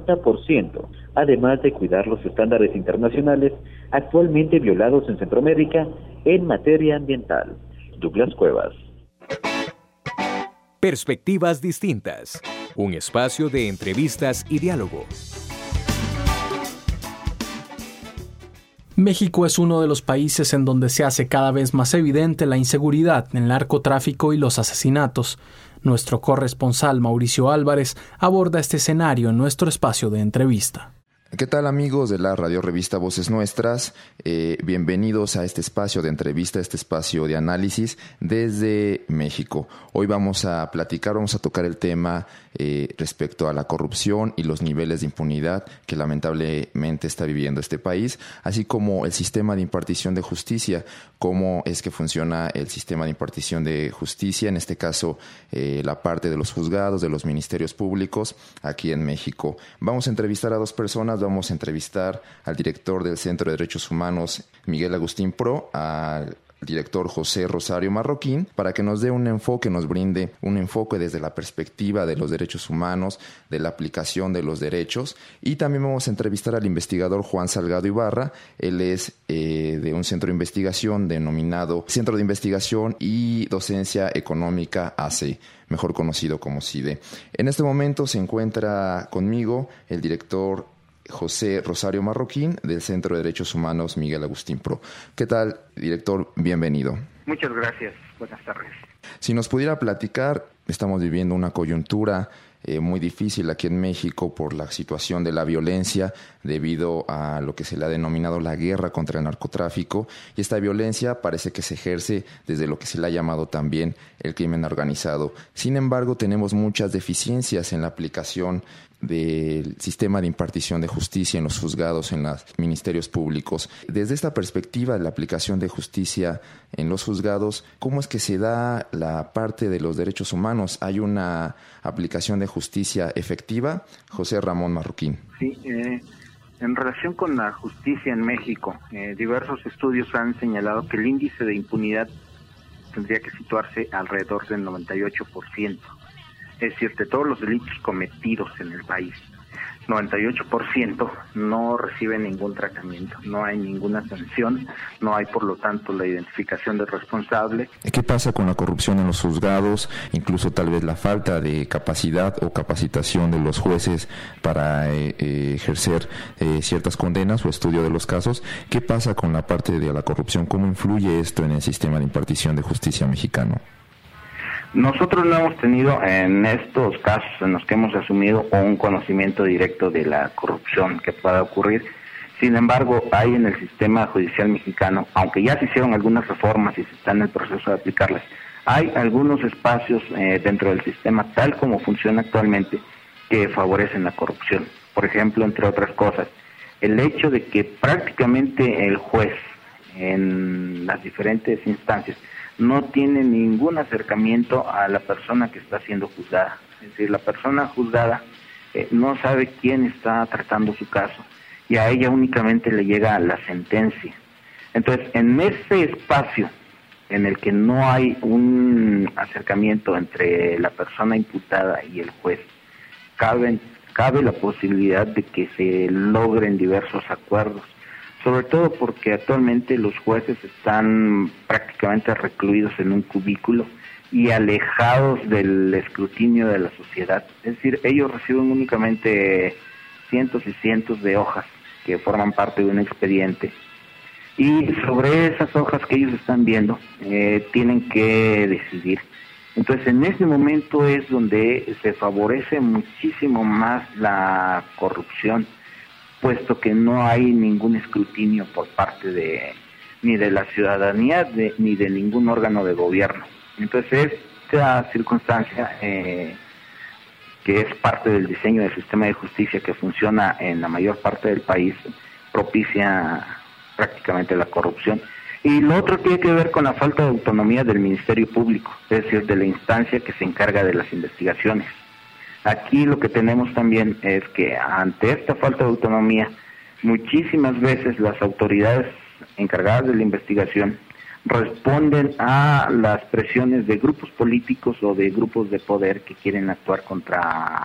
50%, además de cuidar los estándares internacionales actualmente violados en Centroamérica en materia ambiental. Douglas Cuevas. Perspectivas distintas. Un espacio de entrevistas y diálogo. México es uno de los países en donde se hace cada vez más evidente la inseguridad, el narcotráfico y los asesinatos. Nuestro corresponsal Mauricio Álvarez aborda este escenario en nuestro espacio de entrevista. ¿Qué tal, amigos de la radio revista Voces Nuestras? Bienvenidos a este espacio de entrevista, este espacio de análisis desde México. Hoy vamos a tocar el tema respecto a la corrupción y los niveles de impunidad que lamentablemente está viviendo este país, así como el sistema de impartición de justicia, cómo es que funciona el sistema de impartición de justicia, en este caso la parte de los juzgados, de los ministerios públicos aquí en México. Vamos a entrevistar a dos personas. Vamos a entrevistar al director del Centro de Derechos Humanos, Miguel Agustín Pro, al director José Rosario Marroquín, para que nos dé nos brinde un enfoque desde la perspectiva de los derechos humanos, de la aplicación de los derechos. Y también vamos a entrevistar al investigador Juan Salgado Ibarra. Él es de un centro de investigación denominado Centro de Investigación y Docencia Económica ACE, mejor conocido como CIDE. En este momento se encuentra conmigo el director José Rosario Marroquín del Centro de Derechos Humanos Miguel Agustín Pro. ¿Qué tal, director? Bienvenido. Muchas gracias. Buenas tardes. Si nos pudiera platicar, estamos viviendo una coyuntura muy difícil aquí en México por la situación de la violencia debido a lo que se le ha denominado la guerra contra el narcotráfico, y esta violencia parece que se ejerce desde lo que se le ha llamado también el crimen organizado. Sin embargo, tenemos muchas deficiencias en la aplicación del sistema de impartición de justicia en los juzgados, en los ministerios públicos. Desde esta perspectiva de la aplicación de justicia en los juzgados, ¿cómo es que se da la parte de los derechos humanos? ¿Hay una aplicación de justicia efectiva? José Ramón Marroquín. Sí, en relación con la justicia en México, diversos estudios han señalado que el índice de impunidad tendría que situarse alrededor del 98%. Es decir, de todos los delitos cometidos en el país, 98% no reciben ningún tratamiento, no hay ninguna sanción, no hay por lo tanto la identificación del responsable. ¿Qué pasa con la corrupción en los juzgados? Incluso tal vez la falta de capacidad o capacitación de los jueces para ejercer ciertas condenas o estudio de los casos. ¿Qué pasa con la parte de la corrupción? ¿Cómo influye esto en el sistema de impartición de justicia mexicano? Nosotros no hemos tenido en estos casos en los que hemos asumido un conocimiento directo de la corrupción que pueda ocurrir. Sin embargo, hay en el sistema judicial mexicano, aunque ya se hicieron algunas reformas y se está en el proceso de aplicarlas, hay algunos espacios dentro del sistema, tal como funciona actualmente, que favorecen la corrupción. Por ejemplo, entre otras cosas, el hecho de que prácticamente el juez en las diferentes instancias no tiene ningún acercamiento a la persona que está siendo juzgada. Es decir, la persona juzgada no sabe quién está tratando su caso y a ella únicamente le llega la sentencia. Entonces, en ese espacio en el que no hay un acercamiento entre la persona imputada y el juez, cabe la posibilidad de que se logren diversos acuerdos, sobre todo porque actualmente los jueces están prácticamente recluidos en un cubículo y alejados del escrutinio de la sociedad. Es decir, ellos reciben únicamente cientos y cientos de hojas que forman parte de un expediente, y sobre esas hojas que ellos están viendo tienen que decidir. Entonces, en ese momento es donde se favorece muchísimo más la corrupción, puesto que no hay ningún escrutinio por parte ni de la ciudadanía ni de ningún órgano de gobierno. Entonces, esta circunstancia que es parte del diseño del sistema de justicia que funciona en la mayor parte del país, propicia prácticamente la corrupción. Y lo otro tiene que ver con la falta de autonomía del Ministerio Público, es decir, de la instancia que se encarga de las investigaciones. Aquí lo que tenemos también es que ante esta falta de autonomía, muchísimas veces las autoridades encargadas de la investigación responden a las presiones de grupos políticos o de grupos de poder que quieren actuar contra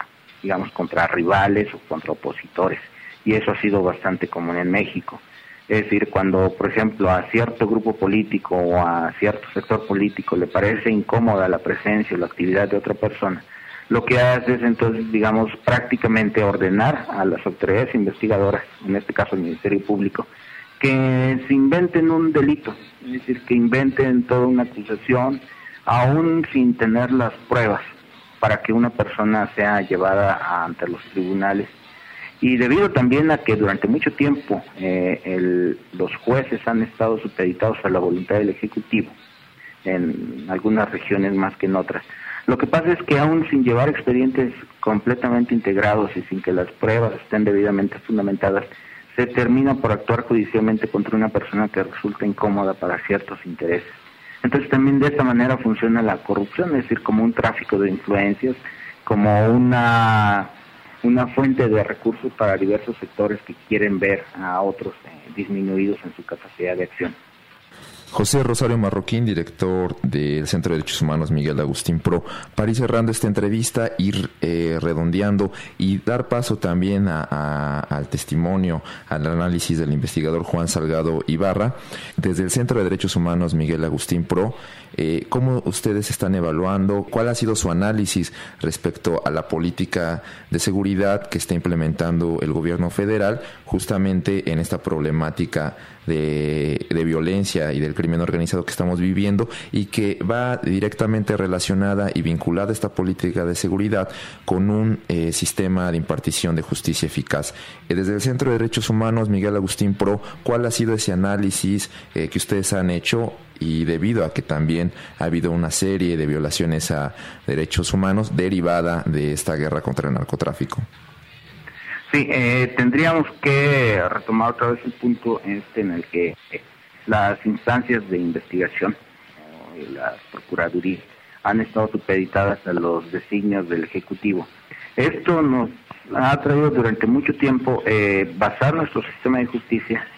rivales o contra opositores, y eso ha sido bastante común en México. Es decir, cuando, por ejemplo, a cierto grupo político o a cierto sector político le parece incómoda la presencia o la actividad de otra persona, lo que hace es entonces, prácticamente ordenar a las autoridades investigadoras, en este caso el Ministerio Público, que se inventen un delito, es decir, que inventen toda una acusación, aún sin tener las pruebas, para que una persona sea llevada ante los tribunales. Y debido también a que durante mucho tiempo los jueces han estado supeditados a la voluntad del Ejecutivo, en algunas regiones más que en otras, lo que pasa es que aún sin llevar expedientes completamente integrados y sin que las pruebas estén debidamente fundamentadas, se termina por actuar judicialmente contra una persona que resulta incómoda para ciertos intereses. Entonces también de esta manera funciona la corrupción, es decir, como un tráfico de influencias, como una fuente de recursos para diversos sectores que quieren ver a otros disminuidos en su capacidad de acción. José Rosario Marroquín, director del Centro de Derechos Humanos Miguel Agustín Pro, para ir cerrando esta entrevista, ir redondeando y dar paso también al testimonio, al análisis del investigador Juan Salgado Ibarra. Desde el Centro de Derechos Humanos Miguel Agustín Pro, ¿cómo ustedes están evaluando? ¿Cuál ha sido su análisis respecto a la política de seguridad que está implementando el gobierno federal justamente en esta problemática de violencia y del crimen organizado que estamos viviendo, y que va directamente relacionada y vinculada esta política de seguridad con un sistema de impartición de justicia eficaz? Desde el Centro de Derechos Humanos Miguel Agustín Pro, ¿cuál ha sido ese análisis que ustedes han hecho? Y debido a que también ha habido una serie de violaciones a derechos humanos derivada de esta guerra contra el narcotráfico. Sí, tendríamos que retomar otra vez el punto en el que las instancias de investigación y las procuradurías han estado supeditadas a los designios del Ejecutivo. Esto nos ha traído durante mucho tiempo basar nuestro sistema de justicia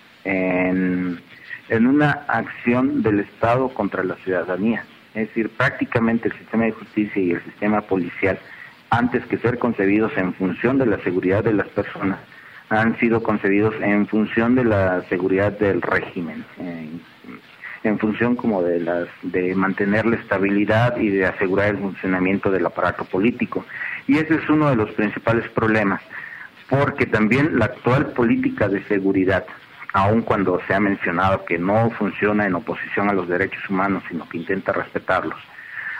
en una acción del Estado contra la ciudadanía. Es decir, prácticamente el sistema de justicia y el sistema policial, antes que ser concebidos en función de la seguridad de las personas, han sido concebidos en función de la seguridad del régimen, en función como de mantener la estabilidad y de asegurar el funcionamiento del aparato político. Y ese es uno de los principales problemas, porque también la actual política de seguridad, aun cuando se ha mencionado que no funciona en oposición a los derechos humanos, sino que intenta respetarlos,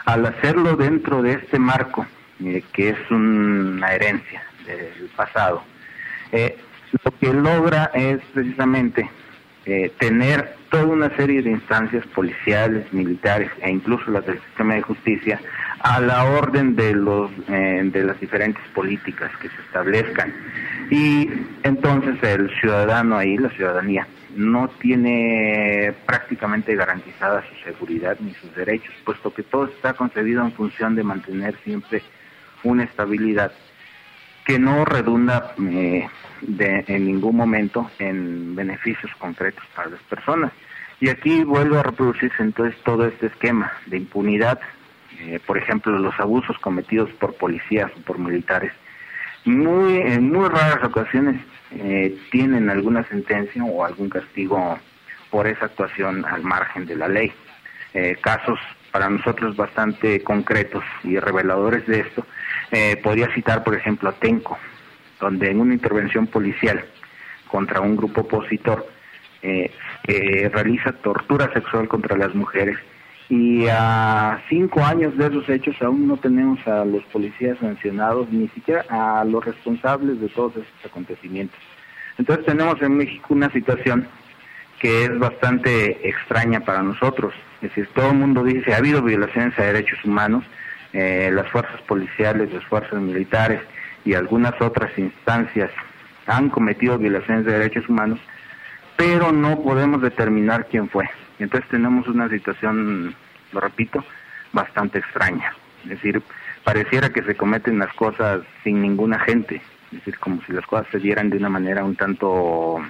al hacerlo dentro de este marco, que es una herencia del pasado, lo que logra es precisamente tener toda una serie de instancias policiales, militares e incluso las del sistema de justicia a la orden de las diferentes políticas que se establezcan. Y entonces el ciudadano ahí, la ciudadanía, no tiene prácticamente garantizada su seguridad ni sus derechos, puesto que todo está concebido en función de mantener siempre una estabilidad que no redunda en ningún momento en beneficios concretos para las personas. Y aquí vuelve a reproducirse entonces todo este esquema de impunidad, por ejemplo, los abusos cometidos por policías o por militares. En muy raras ocasiones tienen alguna sentencia o algún castigo por esa actuación al margen de la ley. Casos para nosotros bastante concretos y reveladores de esto, podría citar por ejemplo a Tenco, donde en una intervención policial contra un grupo opositor realiza tortura sexual contra las mujeres, y a 5 años de esos hechos aún no tenemos a los policías sancionados, ni siquiera a los responsables de todos estos acontecimientos. Entonces tenemos en México una situación que es bastante extraña para nosotros. Es decir, todo el mundo dice, ha habido violaciones a derechos humanos, las fuerzas policiales, las fuerzas militares y algunas otras instancias han cometido violaciones de derechos humanos, pero no podemos determinar quién fue. Entonces tenemos una situación, lo repito, bastante extraña. Es decir, pareciera que se cometen las cosas sin ningún agente, es decir, como si las cosas se dieran de una manera un tanto,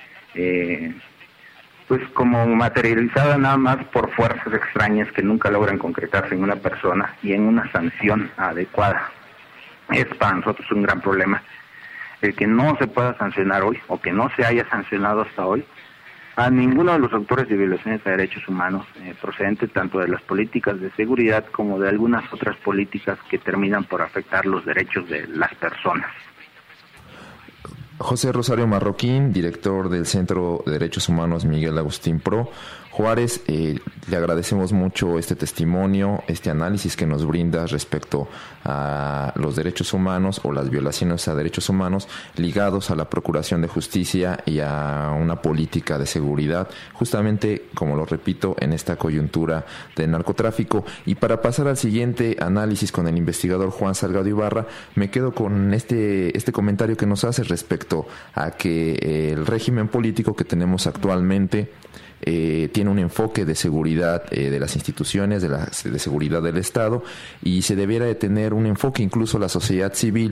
pues como materializada nada más por fuerzas extrañas que nunca logran concretarse en una persona y en una sanción adecuada. Es para nosotros un gran problema el que no se pueda sancionar hoy, o que no se haya sancionado hasta hoy, a ninguno de los autores de violaciones a derechos humanos, procedentes tanto de las políticas de seguridad como de algunas otras políticas que terminan por afectar los derechos de las personas. José Rosario Marroquín, director del Centro de Derechos Humanos Miguel Agustín Pro Juárez, le agradecemos mucho este testimonio, este análisis que nos brinda respecto a los derechos humanos o las violaciones a derechos humanos ligados a la procuración de justicia y a una política de seguridad, justamente, como lo repito, en esta coyuntura del narcotráfico. Y para pasar al siguiente análisis con el investigador Juan Salgado Ibarra, me quedo con este comentario que nos hace respecto a que el régimen político que tenemos actualmente tiene un enfoque de seguridad de las instituciones, de seguridad del Estado, y se debiera de tener un enfoque incluso la sociedad civil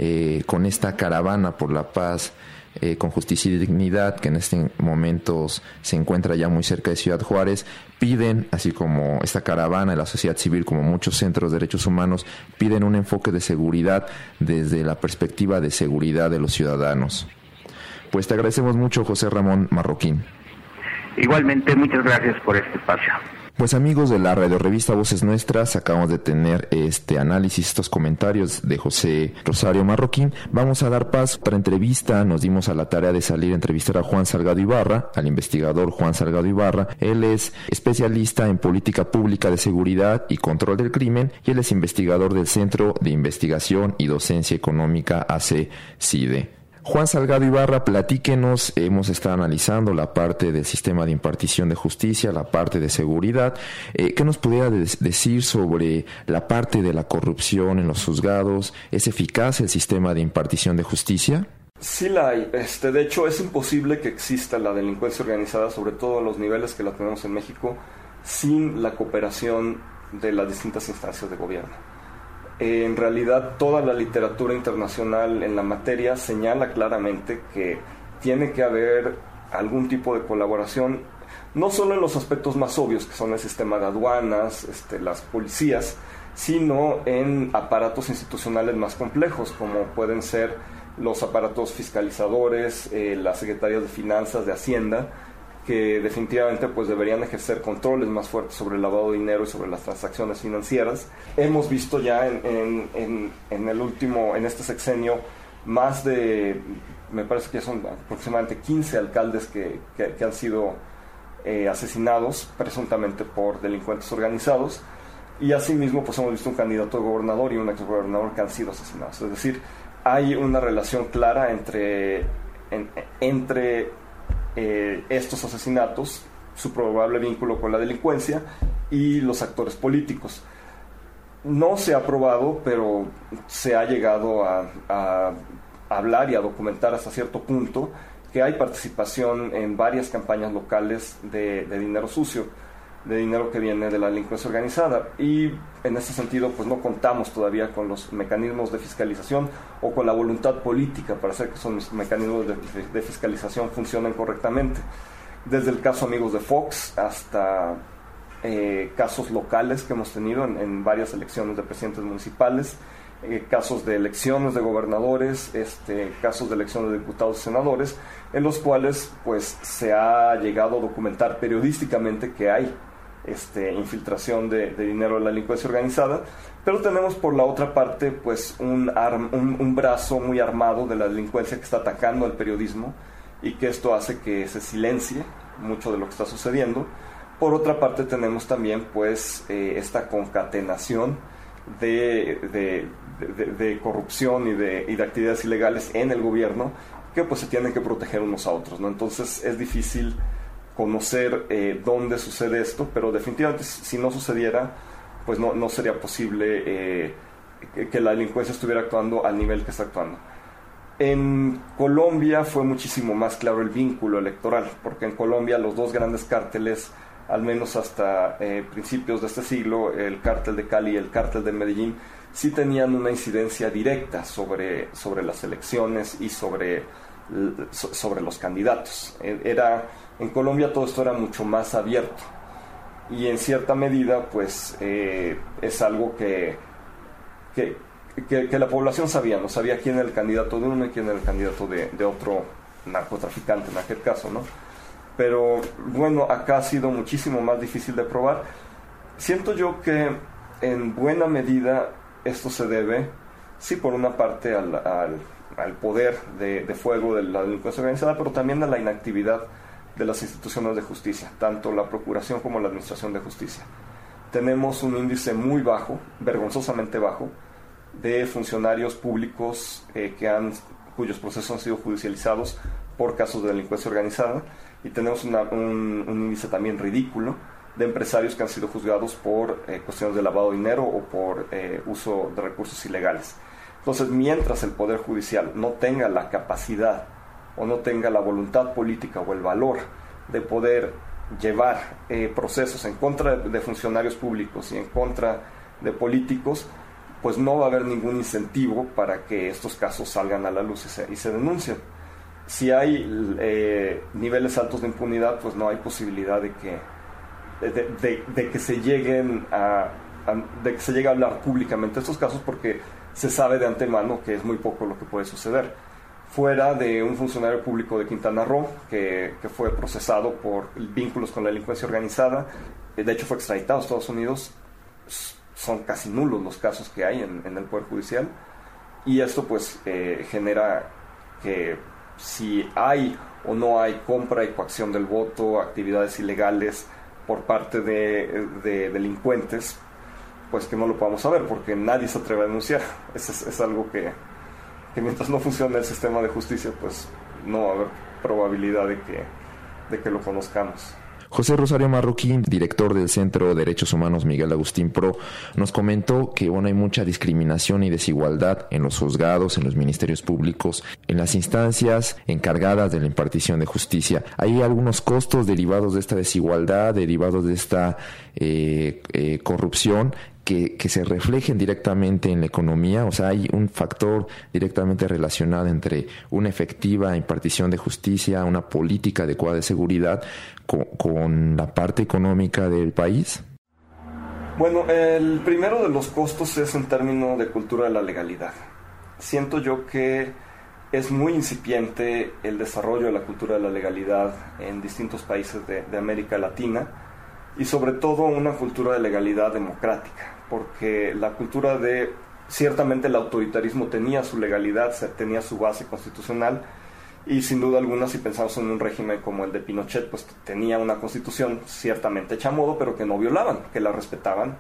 con esta caravana por la paz, con justicia y dignidad, que en estos momentos se encuentra ya muy cerca de Ciudad Juárez. Piden, así como esta caravana de la sociedad civil, como muchos centros de derechos humanos, piden un enfoque de seguridad desde la perspectiva de seguridad de los ciudadanos. Pues te agradecemos mucho, José Ramón Marroquín. Igualmente, muchas gracias por este espacio. Pues amigos de la radiorevista Voces Nuestras, acabamos de tener este análisis, estos comentarios de José Rosario Marroquín. Vamos a dar paso a otra entrevista. Nos dimos a la tarea de salir a entrevistar a Juan Salgado Ibarra, al investigador Juan Salgado Ibarra. Él es especialista en política pública de seguridad y control del crimen, y él es investigador del Centro de Investigación y Docencia Económica AC-CIDE. Juan Salgado Ibarra, platíquenos, hemos estado analizando la parte del sistema de impartición de justicia, la parte de seguridad. ¿Qué nos pudiera decir sobre la parte de la corrupción en los juzgados? ¿Es eficaz el sistema de impartición de justicia? Sí la hay. De hecho, es imposible que exista la delincuencia organizada, sobre todo en los niveles que la tenemos en México, sin la cooperación de las distintas instancias de gobierno. En realidad, toda la literatura internacional en la materia señala claramente que tiene que haber algún tipo de colaboración, no solo en los aspectos más obvios, que son el sistema de aduanas, las policías, sino en aparatos institucionales más complejos, como pueden ser los aparatos fiscalizadores, las secretarías de finanzas, de Hacienda, que definitivamente pues deberían ejercer controles más fuertes sobre el lavado de dinero y sobre las transacciones financieras. Hemos visto ya en este sexenio más de, me parece que son aproximadamente 15 alcaldes que han sido asesinados presuntamente por delincuentes organizados, y asimismo pues hemos visto un candidato a gobernador y un exgobernador que han sido asesinados. Es decir, hay una relación clara entre estos asesinatos, su probable vínculo con la delincuencia y los actores políticos. No se ha probado, pero se ha llegado a hablar y a documentar hasta cierto punto que hay participación en varias campañas locales de dinero sucio, de dinero que viene de la delincuencia organizada, y en ese sentido pues no contamos todavía con los mecanismos de fiscalización o con la voluntad política para hacer que esos mecanismos de fiscalización funcionen correctamente, desde el caso Amigos de Fox hasta casos locales que hemos tenido en varias elecciones de presidentes municipales, casos de elecciones de gobernadores, casos de elecciones de diputados y senadores, en los cuales pues se ha llegado a documentar periodísticamente que hay infiltración de dinero de la delincuencia organizada, pero tenemos por la otra parte pues un brazo muy armado de la delincuencia que está atacando al periodismo, y que esto hace que se silencie mucho de lo que está sucediendo. Por otra parte tenemos también pues esta concatenación de corrupción y de actividades ilegales en el gobierno, que pues se tienen que proteger unos a otros, ¿no? Entonces es difícil conocer dónde sucede esto, pero definitivamente si no sucediera pues no sería posible que la delincuencia estuviera actuando al nivel que está actuando. En Colombia fue muchísimo más claro el vínculo electoral, porque en Colombia los dos grandes cárteles, al menos hasta principios de este siglo, el cártel de Cali y el cártel de Medellín, sí tenían una incidencia directa sobre las elecciones y sobre los candidatos. En Colombia todo esto era mucho más abierto, y en cierta medida pues es algo que la población sabía, no sabía quién era el candidato de uno y quién era el candidato de otro narcotraficante en aquel caso, ¿no? Pero bueno, acá ha sido muchísimo más difícil de probar. Siento yo que en buena medida esto se debe, sí, por una parte al poder de fuego de la delincuencia organizada, pero también a la inactividad de las instituciones de justicia, tanto la Procuración como la Administración de Justicia. Tenemos un índice muy bajo, vergonzosamente bajo, de funcionarios públicos cuyos procesos han sido judicializados por casos de delincuencia organizada, y tenemos un índice también ridículo de empresarios que han sido juzgados por cuestiones de lavado de dinero o por uso de recursos ilegales. Entonces, mientras el Poder Judicial no tenga la capacidad o no tenga la voluntad política o el valor de poder llevar procesos en contra de funcionarios públicos y en contra de políticos, pues no va a haber ningún incentivo para que estos casos salgan a la luz y se denuncien. Si hay niveles altos de impunidad, pues no hay posibilidad de que se llegue a hablar públicamente de estos casos, porque se sabe de antemano que es muy poco lo que puede suceder. Fuera de un funcionario público de Quintana Roo que fue procesado por vínculos con la delincuencia organizada, de hecho fue extraditado a Estados Unidos, son casi nulos los casos que hay en el Poder Judicial, y esto pues genera que si hay o no hay compra y coacción del voto, actividades ilegales por parte de delincuentes, pues que no lo podamos saber, porque nadie se atreve a denunciar. Es algo que mientras no funcione el sistema de justicia, pues no va a haber probabilidad de que lo conozcamos. José Rosario Marroquín, director del Centro de Derechos Humanos Miguel Agustín Pro, nos comentó que hay mucha discriminación y desigualdad en los juzgados, en los ministerios públicos, en las instancias encargadas de la impartición de justicia. Hay algunos costos derivados de esta desigualdad, derivados de esta corrupción, que se reflejen directamente en la economía. O sea, hay un factor directamente relacionado entre una efectiva impartición de justicia, una política adecuada de seguridad con la parte económica del país. Bueno, el primero de los costos es en términos de cultura de la legalidad. Siento yo que es muy incipiente el desarrollo de la cultura de la legalidad en distintos países de América Latina, y sobre todo una cultura de legalidad democrática, porque la cultura ciertamente el autoritarismo tenía su legalidad, tenía su base constitucional, y sin duda alguna, si pensamos en un régimen como el de Pinochet, pues tenía una constitución ciertamente hecha a modo, pero que no violaban, que la respetaban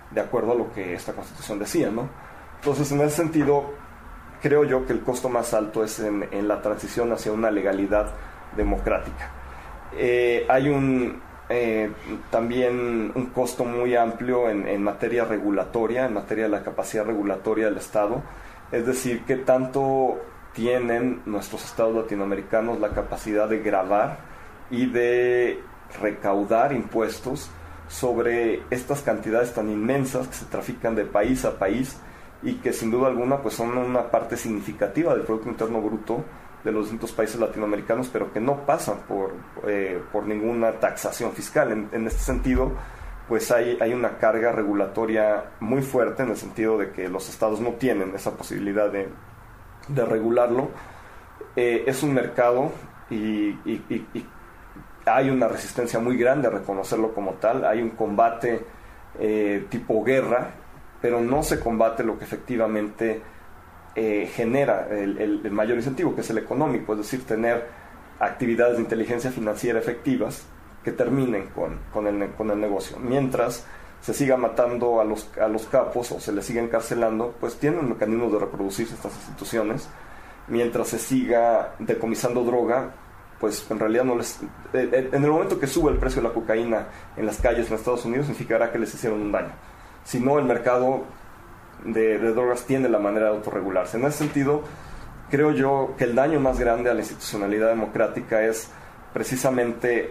de acuerdo a lo que esta Constitución decía, ¿no? Entonces, en ese sentido, creo yo que el costo más alto es en la transición hacia una legalidad democrática. Hay también un costo muy amplio en materia regulatoria, en materia de la capacidad regulatoria del Estado, es decir, qué tanto tienen nuestros estados latinoamericanos la capacidad de gravar y de recaudar impuestos sobre estas cantidades tan inmensas que se trafican de país a país y que sin duda alguna pues son una parte significativa del Producto Interno Bruto de los distintos países latinoamericanos, pero que no pasan por ninguna taxación fiscal. En este sentido, pues hay una carga regulatoria muy fuerte, en el sentido de que los estados no tienen esa posibilidad de regularlo. Es un mercado y hay una resistencia muy grande a reconocerlo como tal. Hay un combate tipo guerra, pero no se combate lo que efectivamente genera el mayor incentivo, que es el económico, es decir, tener actividades de inteligencia financiera efectivas que terminen con el negocio. Mientras se siga matando a los capos o se les siga encarcelando, pues tienen mecanismos de reproducirse estas instituciones. Mientras se siga decomisando droga, pues en realidad no les... en el momento que sube el precio de la cocaína en las calles en Estados Unidos, significará que les hicieron un daño. Si no, el mercado de drogas tiene la manera de autorregularse. En ese sentido, creo yo que el daño más grande a la institucionalidad democrática es precisamente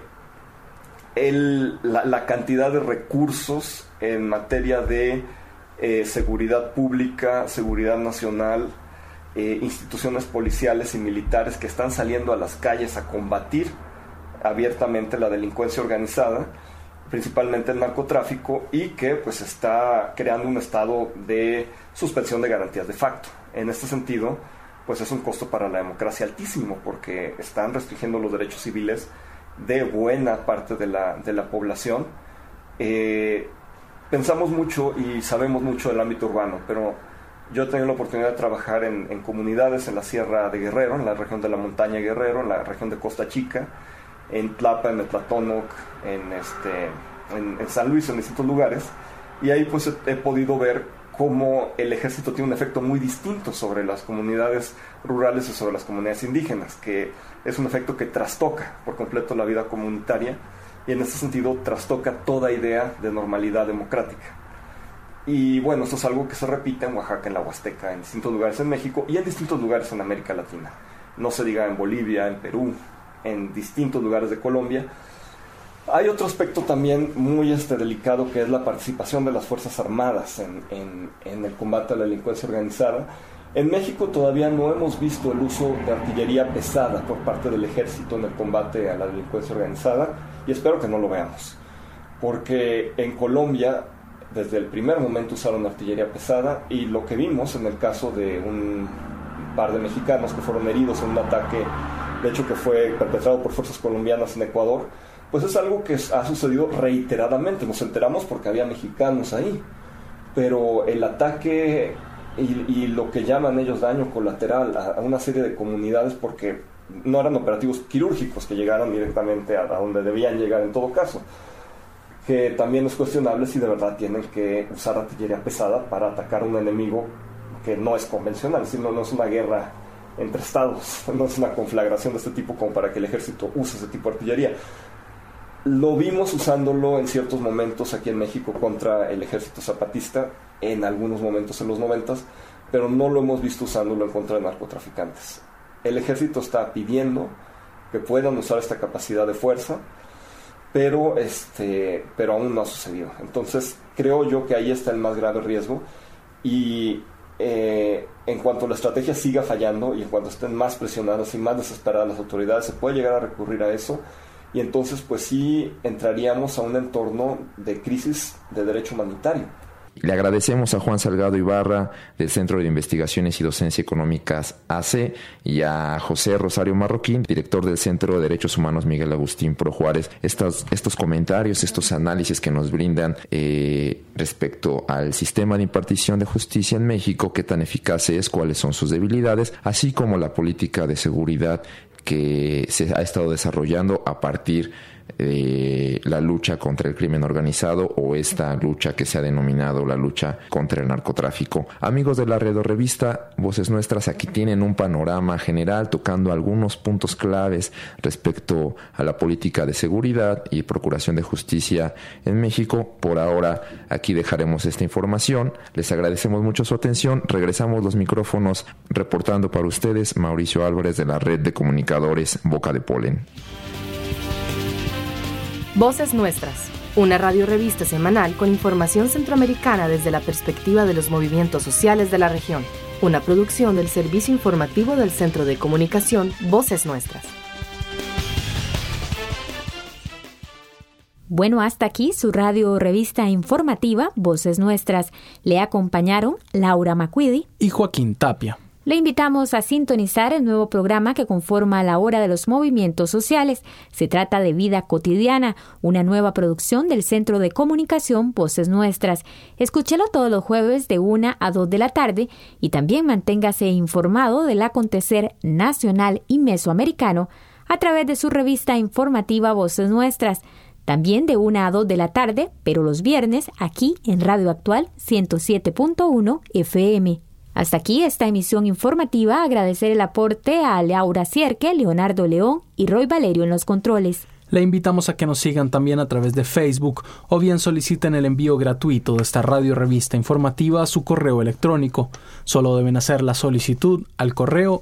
la cantidad de recursos en materia de seguridad pública, seguridad nacional, instituciones policiales y militares que están saliendo a las calles a combatir abiertamente la delincuencia organizada, principalmente el narcotráfico, y que pues está creando un estado de suspensión de garantías de facto. En este sentido, pues es un costo para la democracia altísimo, porque están restringiendo los derechos civiles de buena parte de la población. Pensamos mucho y sabemos mucho del ámbito urbano, pero yo he tenido la oportunidad de trabajar en comunidades en la Sierra de Guerrero, en la región de la Montaña Guerrero, en la región de Costa Chica, en Tlapa, en Metlatónoc, en San Luis, en distintos lugares, y ahí pues he podido ver cómo el ejército tiene un efecto muy distinto sobre las comunidades rurales y sobre las comunidades indígenas, que es un efecto que trastoca por completo la vida comunitaria y en ese sentido trastoca toda idea de normalidad democrática. Y bueno, esto es algo que se repite en Oaxaca, en la Huasteca, en distintos lugares en México y en distintos lugares en América Latina. No se diga en Bolivia, en Perú, en distintos lugares de Colombia. Hay otro aspecto también muy delicado, que es la participación de las Fuerzas Armadas en el combate a la delincuencia organizada. En México todavía no hemos visto el uso de artillería pesada por parte del ejército en el combate a la delincuencia organizada, y espero que no lo veamos, porque en Colombia desde el primer momento usaron artillería pesada, y lo que vimos en el caso de un par de mexicanos que fueron heridos en un ataque, de hecho que fue perpetrado por fuerzas colombianas en Ecuador, pues es algo que ha sucedido reiteradamente. Nos enteramos porque había mexicanos ahí, pero el ataque y lo que llaman ellos daño colateral a una serie de comunidades, porque no eran operativos quirúrgicos que llegaron directamente a donde debían llegar en todo caso, que también es cuestionable si de verdad tienen que usar artillería pesada para atacar a un enemigo que no es convencional, es decir, no es una guerra entre estados, no es una conflagración de este tipo como para que el ejército use ese tipo de artillería. Lo vimos usándolo en ciertos momentos aquí en México contra el ejército zapatista, en algunos momentos en los 90s, pero no lo hemos visto usándolo en contra de narcotraficantes. El ejército está pidiendo que puedan usar esta capacidad de fuerza, pero aún no ha sucedido. Entonces creo yo que ahí está el más grave riesgo, y en cuanto la estrategia siga fallando y en cuanto estén más presionadas y más desesperadas las autoridades, se puede llegar a recurrir a eso, y entonces pues sí entraríamos a un entorno de crisis de derecho humanitario. Le agradecemos a Juan Salgado Ibarra del Centro de Investigaciones y Docencia Económicas AC, y a José Rosario Marroquín, director del Centro de Derechos Humanos Miguel Agustín Pro Juárez, estos comentarios, estos análisis que nos brindan respecto al sistema de impartición de justicia en México, qué tan eficaz es, cuáles son sus debilidades, así como la política de seguridad que se ha estado desarrollando a partir la lucha contra el crimen organizado o esta lucha que se ha denominado la lucha contra el narcotráfico. Amigos de la Radio Revista Voces Nuestras, aquí tienen un panorama general tocando algunos puntos claves respecto a la política de seguridad y procuración de justicia en México. Por ahora aquí dejaremos esta información. Les agradecemos mucho su atención. Regresamos los micrófonos reportando para ustedes Mauricio Álvarez de la Red de Comunicadores Boca de Polen. Voces Nuestras, una radiorevista semanal con información centroamericana desde la perspectiva de los movimientos sociales de la región. Una producción del Servicio Informativo del Centro de Comunicación Voces Nuestras. Bueno, hasta aquí su radio revista informativa Voces Nuestras. Le acompañaron Laura Macquidi y Joaquín Tapia. Le invitamos a sintonizar el nuevo programa que conforma la Hora de los Movimientos Sociales. Se trata de Vida Cotidiana, una nueva producción del Centro de Comunicación Voces Nuestras. Escúchelo todos los jueves de 1 a 2 de la tarde y también manténgase informado del acontecer nacional y mesoamericano a través de su revista informativa Voces Nuestras. También de 1 a 2 de la tarde, pero los viernes, aquí en Radio Actual 107.1 FM. Hasta aquí esta emisión informativa. Agradecer el aporte a Laura Sierke, Leonardo León y Roy Valerio en los controles. Le invitamos a que nos sigan también a través de Facebook o bien soliciten el envío gratuito de esta radio revista informativa a su correo electrónico. Solo deben hacer la solicitud al correo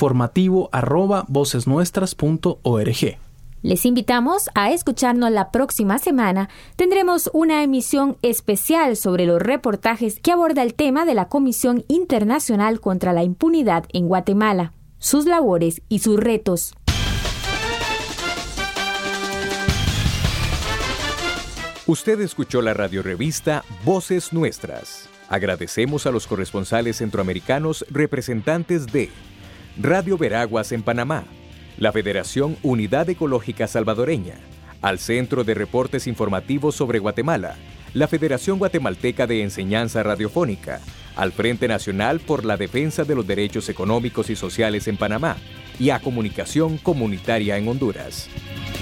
informativo@vocesnuestras.org. Les invitamos a escucharnos la próxima semana. Tendremos una emisión especial sobre los reportajes que aborda el tema de la Comisión Internacional contra la Impunidad en Guatemala, sus labores y sus retos. Usted escuchó la radiorevista Voces Nuestras. Agradecemos a los corresponsales centroamericanos representantes de Radio Veraguas en Panamá, la Federación Unidad Ecológica Salvadoreña, al Centro de Reportes Informativos sobre Guatemala, la Federación Guatemalteca de Enseñanza Radiofónica, al Frente Nacional por la Defensa de los Derechos Económicos y Sociales en Panamá y a Comunicación Comunitaria en Honduras.